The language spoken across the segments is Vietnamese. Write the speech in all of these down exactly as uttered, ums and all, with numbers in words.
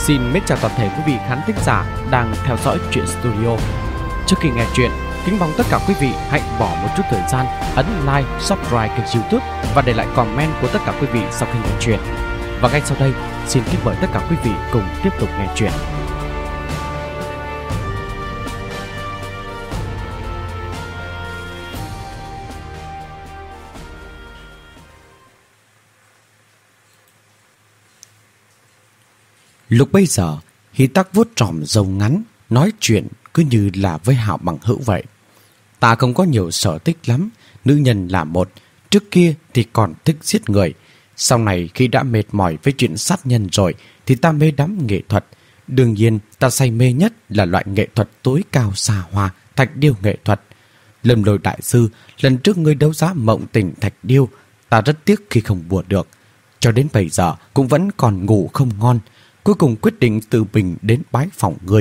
Xin mến chào toàn thể quý vị khán thính giả đang theo dõi Truyện Studio. Trước khi nghe chuyện, kính mong tất cả quý vị hãy bỏ một chút thời gian ấn like, subscribe kênh YouTube và để lại comment của tất cả quý vị sau khi nghe chuyện. Và ngay sau đây, xin kính mời tất cả quý vị cùng tiếp tục nghe chuyện. Lúc bấy giờ, Hy Tắc vuốt tròm râu ngắn, nói chuyện cứ như là với Hạo bằng hữu vậy. Ta không có nhiều sở thích lắm, nữ nhân là một, trước kia thì còn thích giết người. Sau này khi đã mệt mỏi với chuyện sát nhân rồi thì ta mê đắm nghệ thuật. Đương nhiên ta say mê nhất là loại nghệ thuật tối cao xa hoa, thạch điêu nghệ thuật. Lâm Lôi đại sư, lần trước ngươi đấu giá Mộng Tình thạch điêu, ta rất tiếc khi không mua được. Cho đến bây giờ cũng vẫn còn ngủ không ngon. Cuối cùng quyết định từ mình đến bái phỏng ngươi.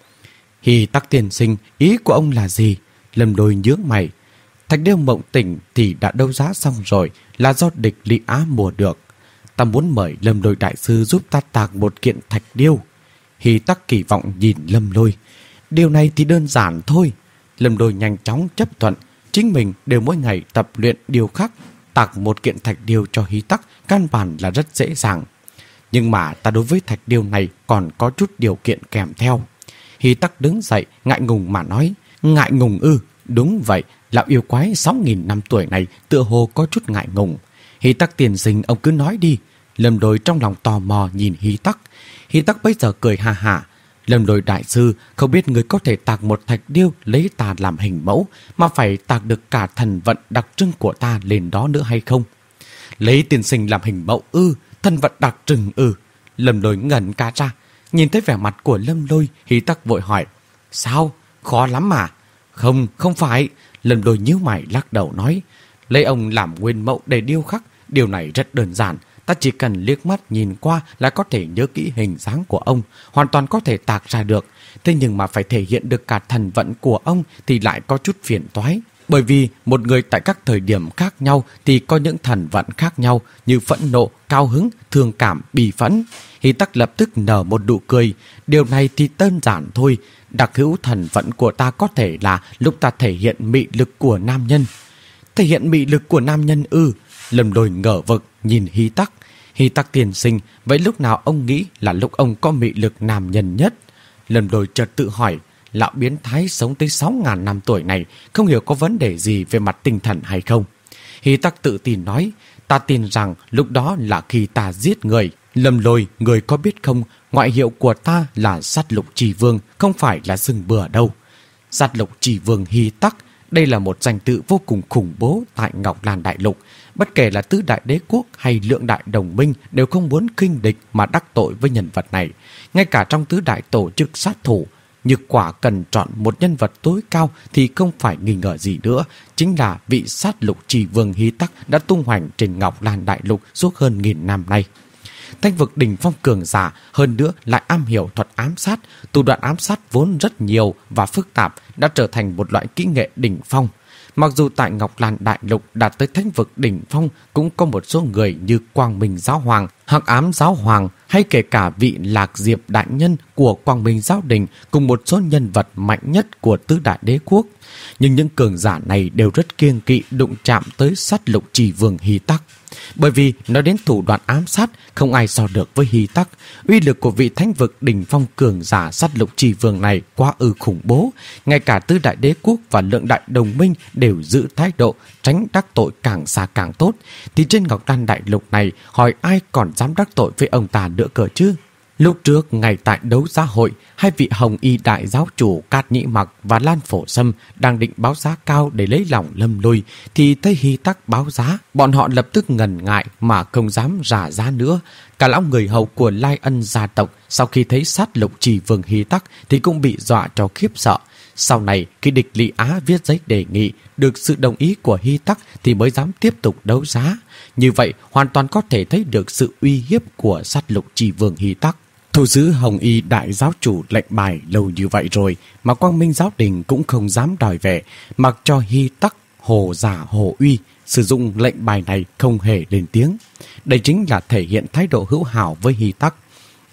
Hy Tắc tiên sinh, ý của ông là gì? Lâm Lôi nhướng mày. Thạch điêu Mộng Tình thì đã đấu giá xong rồi, là do địch Lý Á mua được. Ta muốn mời Lâm Lôi đại sư giúp ta tạc một kiện thạch điêu. Hy Tắc kỳ vọng nhìn Lâm Lôi. Điều này thì đơn giản thôi. Lâm Lôi nhanh chóng chấp thuận. Chính mình đều mỗi ngày tập luyện điêu khắc. Tạc một kiện thạch điêu cho Hy Tắc căn bản là rất dễ dàng. Nhưng mà ta đối với thạch điêu này còn có chút điều kiện kèm theo. Hy Tắc đứng dậy, ngại ngùng mà nói. Ngại ngùng ư? Đúng vậy, lão yêu quái sáu nghìn năm tuổi này tựa hồ có chút ngại ngùng. Hy Tắc tiền sinh, ông cứ nói đi. Lâm Lôi trong lòng tò mò nhìn Hy Tắc. Hy Tắc bây giờ cười ha hả. Lâm Lôi đại sư, không biết người có thể tạc một thạch điêu lấy ta làm hình mẫu, mà phải tạc được cả thần vận đặc trưng của ta lên đó nữa hay không? Lấy tiền sinh làm hình mẫu ư? Thần vật đặc trưng ư? Lâm Lôi ngẩn cả ra. Nhìn thấy vẻ mặt của Lâm Lôi, Hy Tắc vội hỏi. Sao? Khó lắm mà? Không, không phải. Lâm Lôi nhíu mày lắc đầu nói. Lấy ông làm nguyên mẫu để điêu khắc, điều này rất đơn giản. Ta chỉ cần liếc mắt nhìn qua là có thể nhớ kỹ hình dáng của ông, hoàn toàn có thể tạc ra được. Thế nhưng mà phải thể hiện được cả thần vận của ông thì lại có chút phiền toái. Bởi vì một người tại các thời điểm khác nhau thì có những thần vận khác nhau như phẫn nộ, cao hứng, thương cảm, bi phẫn. Hy Tắc lập tức nở một nụ cười. Điều này thì đơn giản thôi. Đặc hữu thần vận của ta có thể là lúc ta thể hiện mị lực của nam nhân. Thể hiện mị lực của nam nhân ư? Lâm Lôi ngờ vực nhìn Hy Tắc. Hy Tắc tiên sinh, vậy lúc nào ông nghĩ là lúc ông có mị lực nam nhân nhất? Lâm Lôi chợt tự hỏi. Lão biến thái sống tới sáu nghìn năm tuổi này không hiểu có vấn đề gì về mặt tinh thần hay không. Hy Tắc tự tin nói. Ta tin rằng lúc đó là khi ta giết người. Lâm Lôi, người có biết không, ngoại hiệu của ta là Sát Lục Trì Vương, không phải là rừng bừa đâu. Sát Lục Trì Vương Hy Tắc, đây là một danh tự vô cùng khủng bố tại Ngọc Lan Đại Lục. Bất kể là tứ đại đế quốc hay lượng đại đồng minh đều không muốn khinh địch mà đắc tội với nhân vật này. Ngay cả trong tứ đại tổ chức sát thủ, như quả cần chọn một nhân vật tối cao thì không phải nghi ngờ gì nữa, chính là vị Sát Lục Trì Vương Hy Tắc đã tung hoành trên Ngọc Lan Đại Lục suốt hơn nghìn năm nay. Thanh vực đỉnh phong cường giả, hơn nữa lại am hiểu thuật ám sát, thủ đoạn ám sát vốn rất nhiều và phức tạp đã trở thành một loại kỹ nghệ đỉnh phong. Mặc dù tại Ngọc Lan Đại Lục đạt tới thánh vực đỉnh phong cũng có một số người như Quang Minh Giáo Hoàng, Hắc Ám Giáo Hoàng hay kể cả vị Lạc Diệp Đại Nhân của Quang Minh Giáo Đình cùng một số nhân vật mạnh nhất của tứ đại đế quốc. Nhưng những cường giả này đều rất kiêng kỵ đụng chạm tới Sát Lục Trì Vương Hy Tắc. Bởi vì nói đến thủ đoạn ám sát, không ai so được với Hy Tắc. Uy lực của vị thánh vực đỉnh phong cường giả Sát Lục Trì Vương này quá ư khủng bố. Ngay cả tứ đại đế quốc và lượng đại đồng minh đều giữ thái độ tránh đắc tội càng xa càng tốt. Thì trên Ngọc Lan Đại Lục này, hỏi ai còn dám đắc tội với ông ta nữa cơ chứ? Lúc trước, ngay tại đấu giá hội, hai vị Hồng Y đại giáo chủ Cát Nhĩ Mặc và Lan Phổ Sâm đang định báo giá cao để lấy lòng Lâm Lôi, thì thấy Hy Tắc báo giá. Bọn họ lập tức ngần ngại mà không dám rả giá nữa. Cả lão người hầu của Lai Ân gia tộc sau khi thấy Sát Lục Trì Vương Hy Tắc thì cũng bị dọa cho khiếp sợ. Sau này, khi địch Lý Á viết giấy đề nghị được sự đồng ý của Hy Tắc thì mới dám tiếp tục đấu giá. Như vậy, hoàn toàn có thể thấy được sự uy hiếp của Sát Lục Trì Vương Hy Tắc. Thu giữ Hồng Y đại giáo chủ lệnh bài lâu như vậy rồi mà Quang Minh Giáo Đình cũng không dám đòi về, mặc cho Hy Tắc hồ giả hồ uy sử dụng lệnh bài này không hề lên tiếng. Đây chính là thể hiện thái độ hữu hảo với Hy Tắc.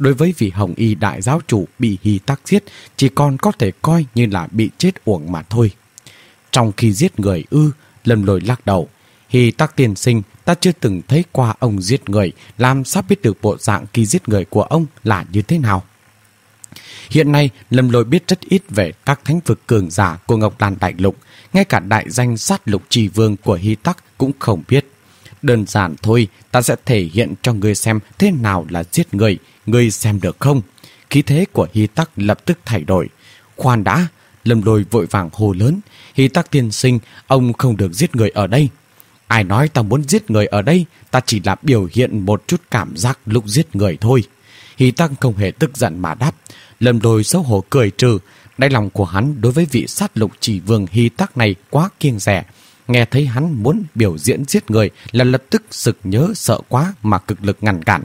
đối với vị Hồng Y đại giáo chủ bị Hy Tắc giết chỉ còn có thể coi như là bị chết uổng mà thôi. Trong khi giết người ư? Lâm Lôi lắc đầu. Hy Tắc tiên sinh, ta chưa từng thấy qua ông giết người, làm sao biết được bộ dạng khi giết người của ông là như thế nào? Hiện nay, Lâm Lôi biết rất ít về các thánh vực cường giả của Ngọc Lan Đại Lục, ngay cả đại danh sát lục trì vương của Hy Tắc cũng không biết. Đơn giản thôi, ta sẽ thể hiện cho ngươi xem thế nào là giết người, ngươi xem được không? Khí thế của Hy Tắc lập tức thay đổi. Khoan đã, Lâm Lôi vội vàng hô lớn, Hy Tắc tiên sinh, ông không được giết người ở đây. Ai nói ta muốn giết người ở đây, ta chỉ là biểu hiện một chút cảm giác lúc giết người thôi. Hy Tắc không hề tức giận mà đáp. Lâm Lôi xấu hổ cười trừ, đáy lòng của hắn đối với vị sát lục chỉ vương Hy Tắc này quá kiêng dè. Nghe thấy hắn muốn biểu diễn giết người là lập tức sực nhớ sợ quá mà cực lực ngăn cản.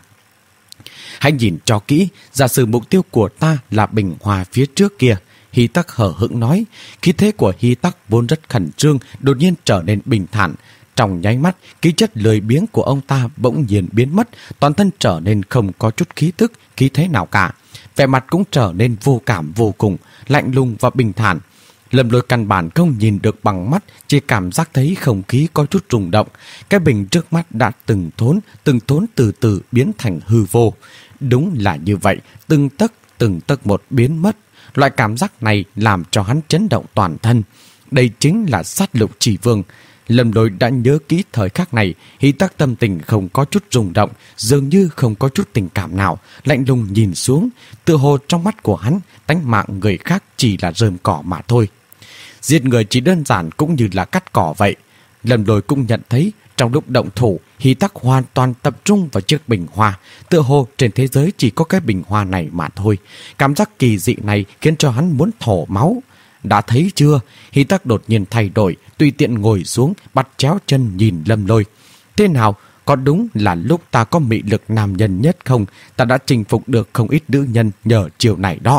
Hãy nhìn cho kỹ, giả sử mục tiêu của ta là bình hòa phía trước kia. Hy Tắc hở hững nói. Khí thế của Hy Tắc vốn rất khẩn trương, đột nhiên trở nên bình thản. Trong nháy mắt, khí chất lười biếng của ông ta bỗng nhiên biến mất, toàn thân trở nên không có chút khí tức, khí thế nào cả. Vẻ mặt cũng trở nên vô cảm vô cùng, lạnh lùng và bình thản. Lâm Lôi căn bản không nhìn được bằng mắt, chỉ cảm giác thấy không khí có chút rung động. Cái bình trước mắt đã từng thốn, từng thốn từ từ biến thành hư vô. Đúng là như vậy, từng tấc, từng tấc một biến mất. Loại cảm giác này làm cho hắn chấn động toàn thân. Đây chính là sát lục chỉ vương. Lâm Lôi đã nhớ kỹ thời khắc này, Hy Tắc tâm tình không có chút rung động, dường như không có chút tình cảm nào, lạnh lùng nhìn xuống, tựa hồ trong mắt của hắn, tánh mạng người khác chỉ là rơm cỏ mà thôi. Giết người chỉ đơn giản cũng như là cắt cỏ vậy. Lâm Lôi cũng nhận thấy, trong lúc động thủ, Hy Tắc hoàn toàn tập trung vào chiếc bình hoa, tựa hồ trên thế giới chỉ có cái bình hoa này mà thôi. Cảm giác kỳ dị này khiến cho hắn muốn thổ máu. Đã thấy chưa? Hy Tắc đột nhiên thay đổi, tùy tiện ngồi xuống, bắt chéo chân nhìn Lâm Lôi. Thế nào? Có đúng là lúc ta có mị lực nam nhân nhất không? Ta đã chinh phục được không ít nữ nhân nhờ chiều này đó.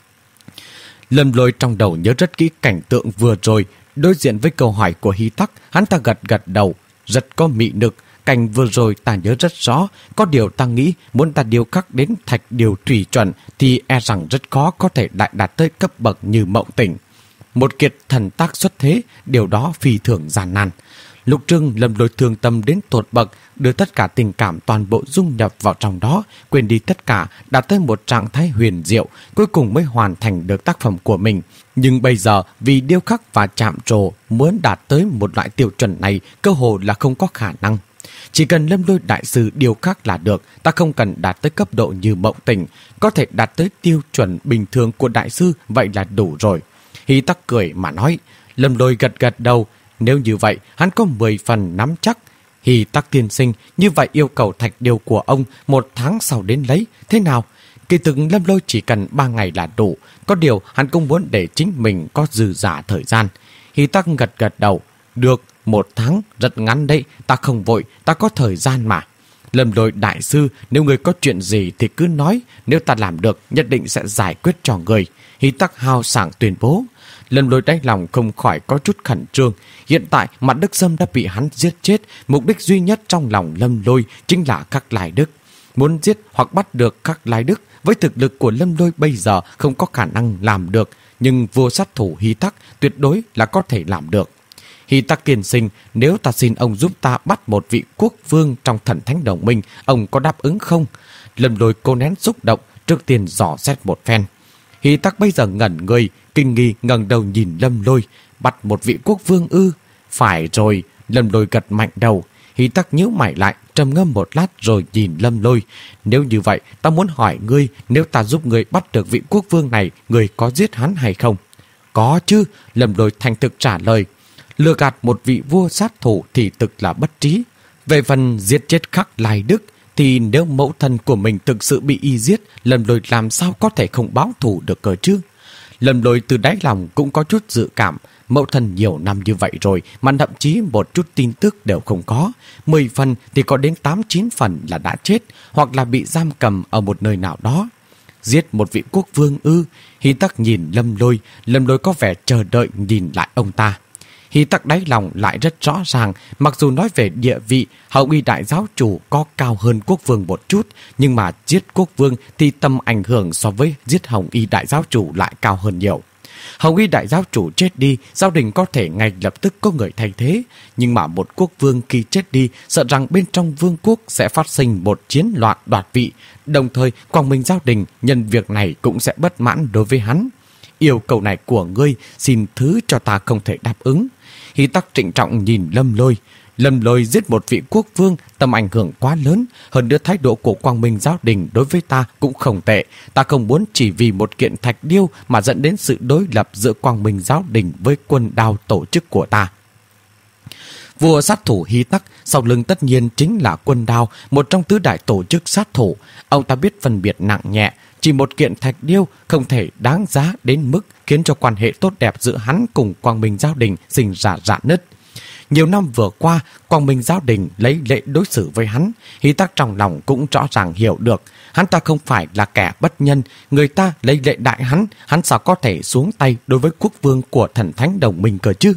Lâm Lôi trong đầu nhớ rất kỹ cảnh tượng vừa rồi. Đối diện với câu hỏi của Hy Tắc, hắn ta gật gật đầu, rất có mị lực. Cảnh vừa rồi ta nhớ rất rõ. Có điều ta nghĩ muốn ta điêu khắc đến thạch điều thủy chuẩn thì e rằng rất khó có thể đại đạt tới cấp bậc như Mộng Tỉnh. Một kiệt thần tác xuất thế, điều đó phi thường gian nan. Lục Trưng Lâm Lôi thương tâm đến tột bậc, đưa tất cả tình cảm toàn bộ dung nhập vào trong đó, quên đi tất cả, đạt tới một trạng thái huyền diệu, cuối cùng mới hoàn thành được tác phẩm của mình. Nhưng bây giờ, vì điêu khắc và chạm trổ, muốn đạt tới một loại tiêu chuẩn này, cơ hồ là không có khả năng. Chỉ cần Lâm Lôi đại sư điêu khắc là được, ta không cần đạt tới cấp độ như Mộng Tỉnh, có thể đạt tới tiêu chuẩn bình thường của đại sư, vậy là đủ rồi. Hy Tắc cười mà nói. Lâm Lôi gật gật đầu. Nếu như vậy, hắn có mười phần nắm chắc. Hy Tắc tiên sinh, như vậy yêu cầu thạch điều của ông một tháng sau đến lấy. Thế nào? Kỳ thực Lâm Lôi chỉ cần ba ngày là đủ. Có điều hắn cũng muốn để chính mình có dư giả thời gian. Hy Tắc gật gật đầu. Được, một tháng rất ngắn đấy. Ta không vội, ta có thời gian mà. Lâm Lôi đại sư, nếu người có chuyện gì thì cứ nói. Nếu ta làm được, nhất định sẽ giải quyết cho người. Hy Tắc hào sảng tuyên bố. Lâm Lôi đáy lòng không khỏi có chút khẩn trương. Hiện tại Mạn Đức Sâm đã bị hắn giết chết. Mục đích duy nhất trong lòng Lâm Lôi chính là Khắc Lai Đức. Muốn giết hoặc bắt được Khắc Lai Đức, với thực lực của Lâm Lôi bây giờ không có khả năng làm được. Nhưng vua sát thủ Hy Tắc tuyệt đối là có thể làm được. Hy Tắc tiên sinh, nếu ta xin ông giúp ta bắt một vị quốc vương trong Thần Thánh Đồng Minh, ông có đáp ứng không? Lâm Lôi cô nén xúc động, trước tiên dò xét một phen. Hy Tắc bây giờ ngẩn người, kinh nghi ngẩng đầu nhìn Lâm Lôi. Bắt một vị quốc vương ư? Phải rồi. Lâm Lôi gật mạnh đầu. Hy Tắc nhíu mày lại, trầm ngâm một lát rồi nhìn Lâm Lôi. Nếu như vậy, ta muốn hỏi ngươi, nếu ta giúp ngươi bắt được vị quốc vương này, ngươi có giết hắn hay không? Có chứ. Lâm Lôi thành thực trả lời. Lừa gạt một vị vua sát thủ thì thực là bất trí. Về phần giết chết Khắc Lai Đức, thì nếu mẫu thân của mình thực sự bị y giết, Lâm Lôi làm sao có thể không báo thù được cơ chứ? Lâm Lôi từ đáy lòng cũng có chút dự cảm. Mẫu thân nhiều năm như vậy rồi mà thậm chí một chút tin tức đều không có. Mười phần thì có đến tám chín phần là đã chết hoặc là bị giam cầm ở một nơi nào đó. Giết một vị quốc vương ư? Hy Tắc nhìn Lâm Lôi. Lâm Lôi có vẻ chờ đợi nhìn lại ông ta. Hy Tắc đáy lòng lại rất rõ ràng, mặc dù nói về địa vị, Hồng Y đại giáo chủ có cao hơn quốc vương một chút, nhưng mà giết quốc vương thì tầm ảnh hưởng so với giết Hồng Y đại giáo chủ lại cao hơn nhiều. Hồng Y đại giáo chủ chết đi, gia đình có thể ngay lập tức có người thay thế, nhưng mà một quốc vương khi chết đi, sợ rằng bên trong vương quốc sẽ phát sinh một chiến loạn đoạt vị, đồng thời Quang Minh gia đình nhân việc này cũng sẽ bất mãn đối với hắn. Yêu cầu này của ngươi, xin thứ cho ta không thể đáp ứng. Hy Tắc trịnh trọng nhìn Lâm Lôi. Lâm Lôi giết một vị quốc vương, tầm ảnh hưởng quá lớn, hơn nữa thái độ của Quang Minh giáo đình đối với ta cũng không tệ. Ta không muốn chỉ vì một kiện thạch điêu mà dẫn đến sự đối lập giữa Quang Minh giáo đình với quân đao tổ chức của ta. Vua sát thủ Hy Tắc, sau lưng tất nhiên chính là quân đao, một trong tứ đại tổ chức sát thủ. Ông ta biết phân biệt nặng nhẹ, chỉ một kiện thạch điêu không thể đáng giá đến mức khiến cho quan hệ tốt đẹp giữa hắn cùng Quang Minh giáo đình sinh ra rạn nứt. Nhiều năm vừa qua, Quang Minh giáo đình lấy lệ đối xử với hắn, Hy Tắc trong lòng cũng rõ ràng hiểu được, hắn ta không phải là kẻ bất nhân, người ta lấy lệ đại hắn, hắn sao có thể xuống tay đối với quốc vương của thần thánh đồng minh cơ chứ?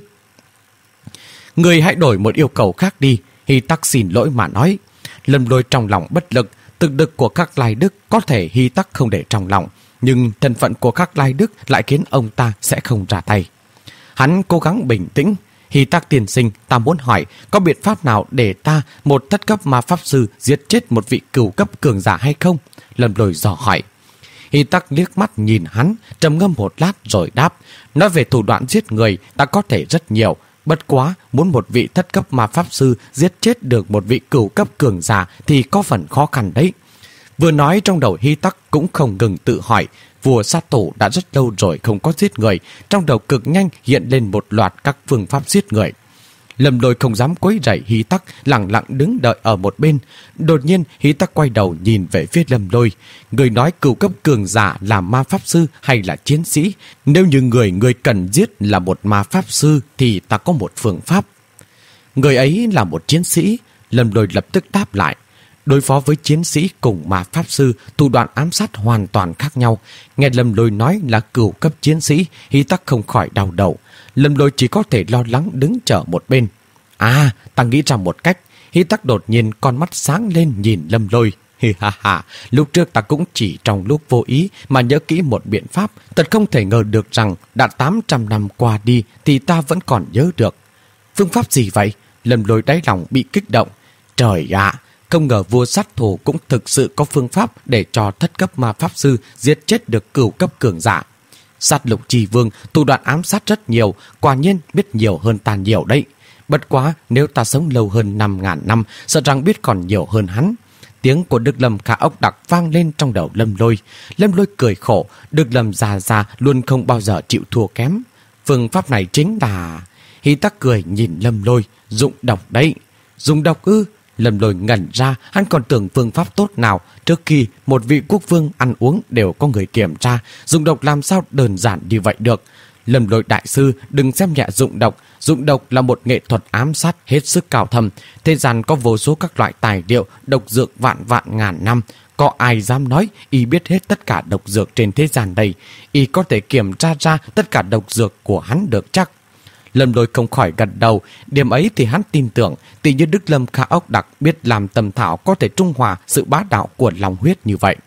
Người hãy đổi một yêu cầu khác đi, Hy Tắc xin lỗi mà nói. Lâm Lôi trong lòng bất lực, thực lực của các Lai Đức có thể Hy Tắc không để trong lòng, nhưng thân phận của các Lai Đức lại khiến ông ta sẽ không ra tay. Hắn cố gắng bình tĩnh. Hy Tắc tiên sinh, ta muốn hỏi, có biện pháp nào để ta, một thất cấp ma pháp sư, giết chết một vị cửu cấp cường giả hay không? Lâm Lôi dò hỏi. Hy Tắc liếc mắt nhìn hắn, trầm ngâm một lát rồi đáp. Nói về thủ đoạn giết người, ta có thể rất nhiều. Bất quá, muốn một vị thất cấp ma pháp sư giết chết được một vị cửu cấp cường giả thì có phần khó khăn đấy. Vừa nói trong đầu Hy Tắc cũng không ngừng tự hỏi, vua sát thủ đã rất lâu rồi không có giết người, trong đầu cực nhanh hiện lên một loạt các phương pháp giết người. Lâm Lôi không dám quấy rầy Hy Tắc, lặng lặng đứng đợi ở một bên. Đột nhiên Hy Tắc quay đầu nhìn về phía Lâm Lôi. Người nói cửu cấp cường giả là ma pháp sư hay là chiến sĩ? Nếu như người người cần giết là một ma pháp sư thì ta có một phương pháp. Người ấy là một chiến sĩ. Lâm Lôi lập tức đáp lại. Đối phó với chiến sĩ cùng ma pháp sư, thủ đoạn ám sát hoàn toàn khác nhau. Nghe Lâm Lôi nói là cửu cấp chiến sĩ, Hy Tắc không khỏi đau đầu. Lâm Lôi chỉ có thể lo lắng đứng chờ một bên. À, ta nghĩ ra một cách. Hy Tắc đột nhiên con mắt sáng lên nhìn Lâm Lôi. Hi ha ha, lúc trước ta cũng chỉ trong lúc vô ý mà nhớ kỹ một biện pháp. Thật không thể ngờ được rằng đã tám trăm năm qua đi thì ta vẫn còn nhớ được. Phương pháp gì vậy? Lâm Lôi đáy lòng bị kích động. Trời ạ! Không ngờ vua sát thủ cũng thực sự có phương pháp để cho thất cấp ma pháp sư giết chết được cửu cấp cường giả. Sát lục trì vương, thủ đoạn ám sát rất nhiều, quả nhiên biết nhiều hơn ta nhiều đấy. Bất quá, nếu ta sống lâu hơn năm ngàn năm, sợ rằng biết còn nhiều hơn hắn. Tiếng của Đức Lâm Khả Ốc Đặc vang lên trong đầu Lâm Lôi. Lâm Lôi cười khổ, Đức Lâm già già luôn không bao giờ chịu thua kém. Phương pháp này chính là... Hy Tắc cười nhìn Lâm Lôi, dụng độc đấy. Dùng độc ư? Lâm Lôi ngẩn ra, hắn còn tưởng phương pháp tốt nào. Trước khi một vị quốc vương ăn uống đều có người kiểm tra, dụng độc làm sao đơn giản như vậy được. Lâm Lôi đại sư, đừng xem nhẹ dụng độc. Dụng độc là một nghệ thuật ám sát hết sức cao thâm. Thế gian có vô số các loại tài liệu, độc dược vạn vạn ngàn năm. Có ai dám nói y biết hết tất cả độc dược trên thế gian đây? Y có thể kiểm tra ra tất cả độc dược của hắn được chắc? Lâm Lôi không khỏi gật đầu, điểm ấy thì hắn tin tưởng, tỷ như Đức Lâm Khả Ốc Đặc biết làm tầm thảo có thể trung hòa sự bá đạo của lòng huyết như vậy.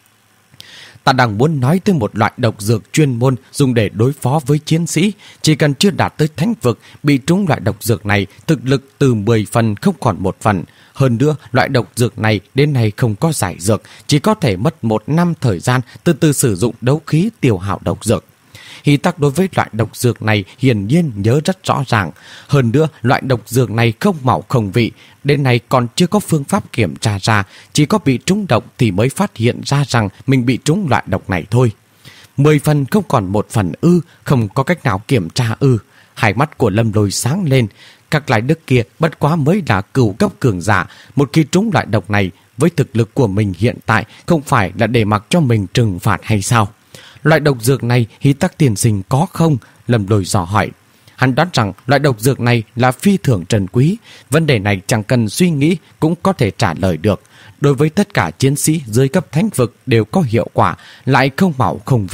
Ta đang muốn nói tới một loại độc dược chuyên môn dùng để đối phó với chiến sĩ, chỉ cần chưa đạt tới thánh vực, bị trúng loại độc dược này, thực lực từ mười phần không còn một phần. Hơn nữa, loại độc dược này đến nay không có giải dược, chỉ có thể mất một năm thời gian từ từ sử dụng đấu khí tiêu hao độc dược. Hy Tắc đối với loại độc dược này hiển nhiên nhớ rất rõ ràng. Hơn nữa, loại độc dược này không màu không vị. Đến nay còn chưa có phương pháp kiểm tra ra. Chỉ có bị trúng độc thì mới phát hiện ra rằng mình bị trúng loại độc này thôi. Mười phần không còn một phần ư, không có cách nào kiểm tra ư. Hai mắt của Lâm Lôi sáng lên. Các Lai Đức kia bất quá mới là cửu cấp cường giả. Một khi trúng loại độc này, với thực lực của mình hiện tại, không phải là để mặc cho mình trừng phạt hay sao? Loại độc dược này Hy Tắc tiên sinh có không? Lâm Lôi dò hỏi. Hắn đoán rằng loại độc dược này là phi thường trân quý. Vấn đề này chẳng cần suy nghĩ cũng có thể trả lời được. Đối với tất cả chiến sĩ dưới cấp thánh vực đều có hiệu quả, lại không màu không vị.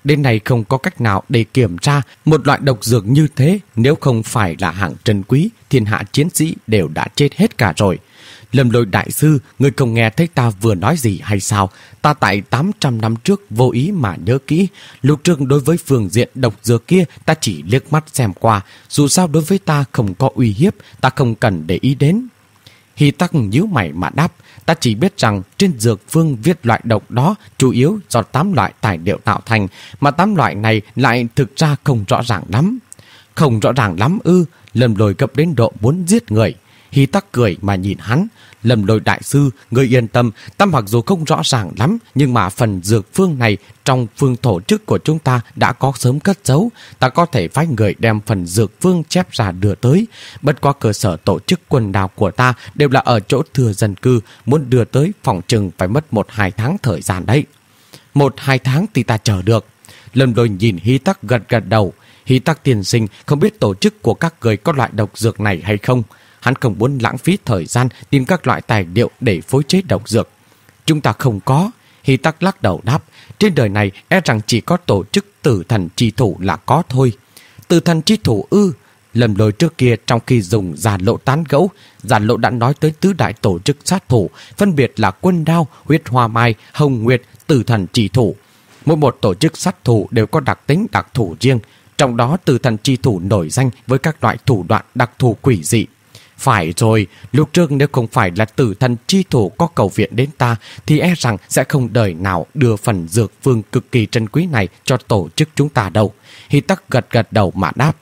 đến nay không có cách nào để kiểm tra một loại độc dược như thế. Nếu không phải là hạng trân quý, thiên hạ chiến sĩ đều đã chết hết cả rồi. Lâm Lôi đại sư, ngươi không nghe thấy ta vừa nói gì hay sao? Ta tại tám trăm năm trước vô ý mà nhớ kỹ. Lúc trước đối với phương diện độc dược kia ta chỉ liếc mắt xem qua. Dù sao đối với ta không có uy hiếp, ta không cần để ý đến. Hy Tắc nhíu mày mà đáp, ta chỉ biết rằng trên dược phương viết loại độc đó chủ yếu do tám loại tài liệu tạo thành, mà tám loại này lại thực ra không rõ ràng lắm. Không rõ ràng lắm ư? Lâm Lôi gấp đến độ muốn giết người. Hy Tắc cười mà nhìn hắn. Lâm Lôi đại sư, ngươi yên tâm, ta mặc dù không rõ ràng lắm, nhưng mà phần dược phương này trong phương tổ chức của chúng ta đã có sớm cất giấu. Ta có thể phái người đem phần dược phương chép ra đưa tới. Bất qua cơ sở tổ chức quần đảo của ta đều là ở chỗ thừa dân cư, muốn đưa tới phòng chừng phải mất một hai tháng thời gian đấy. Một hai tháng thì ta chờ được. Lâm Lôi nhìn Hy Tắc gật gật đầu. Hy Tắc tiên sinh, không biết tổ chức của các người có loại độc dược này hay không? Hắn không muốn lãng phí thời gian tìm các loại tài liệu để phối chế độc dược. Chúng ta không có. Hy Tắc lắc đầu đáp, trên đời này e rằng chỉ có tổ chức tử thần chi thủ là có thôi. Tử thần chi thủ ư? Lâm Lôi trước kia trong khi dùng Giả Lộ tán gẫu, Giả Lộ đã nói tới tứ đại tổ chức sát thủ, phân biệt là Quân Đao, Huyết Hoa Mai, Hồng Nguyệt, Tử thần chi thủ. Mỗi một tổ chức sát thủ đều có đặc tính đặc thù riêng, trong đó Tử thần chi thủ nổi danh với các loại thủ đoạn đặc thù quỷ dị. Phải rồi, lúc trước nếu không phải là tử thần chi thủ có cầu viện đến ta thì e rằng sẽ không đời nào đưa phần dược phương cực kỳ trân quý này cho tổ chức chúng ta đâu. Hy Tắc gật gật đầu mà đáp.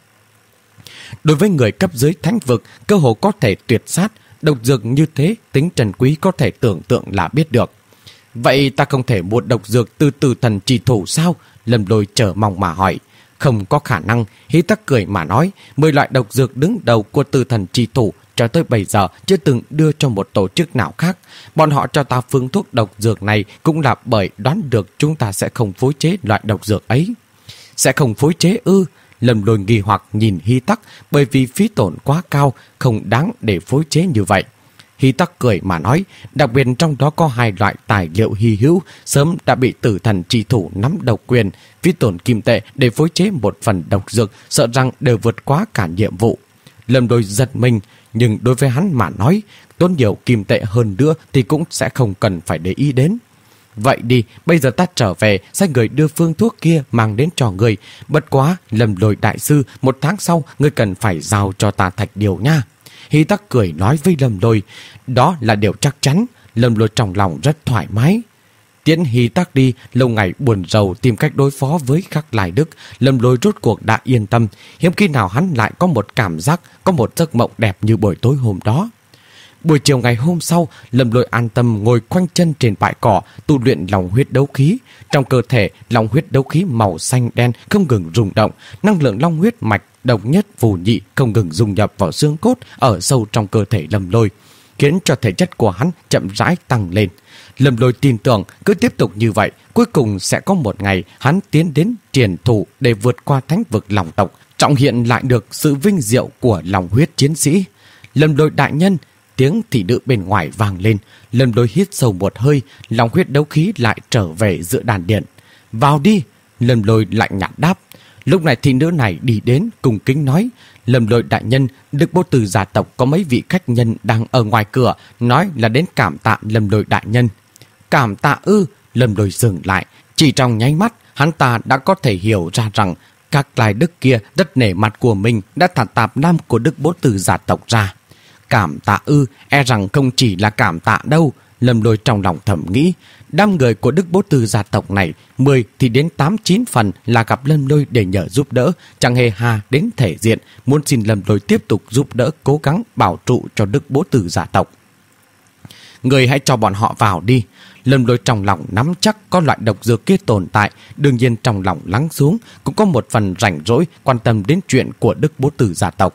Đối với người cấp dưới thánh vực, cơ hội có thể tuyệt sát, độc dược như thế tính trân quý có thể tưởng tượng là biết được. Vậy ta không thể mua độc dược từ tử thần chi thủ sao? Lâm Lôi chờ mong mà hỏi. Không có khả năng. Hy Tắc cười mà nói, mười loại độc dược đứng đầu của tử thần chi thủ cho tới bây giờ chưa từng đưa cho một tổ chức nào khác. Bọn họ cho ta phương thuốc độc dược này cũng là bởi đoán được chúng ta sẽ không phối chế loại độc dược ấy. Sẽ không phối chế ư? Lâm Lôi nghi hoặc nhìn Hy Tắc, bởi vì phí tổn quá cao, không đáng để phối chế như vậy. Hy Tắc cười mà nói, đặc biệt trong đó có hai loại tài liệu hy hữu sớm đã bị tử thần chi thủ nắm độc quyền, phí tổn kim tệ để phối chế một phần độc dược sợ rằng đều vượt quá cả nhiệm vụ. Lâm Lôi giật mình, nhưng đối với hắn mà nói, tốn nhiều kim tệ hơn nữa thì cũng sẽ không cần phải để ý đến. Vậy đi, bây giờ ta trở về, sai người đưa phương thuốc kia mang đến cho người. Bất quá, Lâm Lôi đại sư, một tháng sau, người cần phải giao cho ta thạch điều nha. Hy Tắc cười nói với Lâm Lôi, đó là điều chắc chắn. Lâm Lôi trong lòng rất thoải mái. Tiễn Hy Tắc đi, lâu ngày buồn rầu tìm cách đối phó với Khắc Lai Đức, Lâm Lôi rốt cuộc đã yên tâm. Hiếm khi nào hắn lại có một cảm giác, có một giấc mộng đẹp như buổi tối hôm đó. Buổi chiều ngày hôm sau, Lâm Lôi an tâm ngồi khoanh chân trên bãi cỏ, tu luyện lòng huyết đấu khí. Trong cơ thể, lòng huyết đấu khí màu xanh đen không ngừng rung động, năng lượng long huyết mạch độc nhất vô nhị không ngừng dung nhập vào xương cốt ở sâu trong cơ thể Lâm Lôi, khiến cho thể chất của hắn chậm rãi tăng lên. Lâm Lôi tin tưởng cứ tiếp tục như vậy, cuối cùng sẽ có một ngày hắn tiến đến triển thủ để vượt qua thánh vực lòng tộc, trọng hiện lại được sự vinh diệu của lòng huyết chiến sĩ. Lâm Lôi đại nhân, tiếng thị nữ bên ngoài vang lên. Lâm Lôi hít sâu một hơi, lòng huyết đấu khí lại trở về giữa đàn điện. Vào đi, Lâm Lôi lạnh nhạt đáp. Lúc này thị nữ này đi đến cùng kính nói, Lâm Lôi đại nhân, Đức Bố Từ gia tộc có mấy vị khách nhân đang ở ngoài cửa, nói là đến cảm tạ Lâm Lôi đại nhân. Cảm tạ ư? Lâm Lôi dừng lại, chỉ trong nháy mắt hắn ta đã có thể hiểu ra rằng các Lai Đức kia rất nể mặt của mình đã thả tạp nam của Đức Bố Từ gia tộc ra. Cảm tạ ư? E rằng không chỉ là cảm tạ đâu. Lâm Lôi trong lòng thầm nghĩ, đám người của Đức Bố Từ gia tộc này, mười thì đến tám chín phần là gặp Lâm Lôi để nhờ giúp đỡ, chẳng hề hà đến thể diện, muốn xin Lâm Lôi tiếp tục giúp đỡ cố gắng bảo trụ cho Đức Bố Từ gia tộc. Người hãy cho bọn họ vào đi. Lâm Lôi trong lòng nắm chắc có loại độc dược kia tồn tại, đương nhiên trong lòng lắng xuống, cũng có một phần rảnh rỗi quan tâm đến chuyện của Đức Bố Từ gia tộc.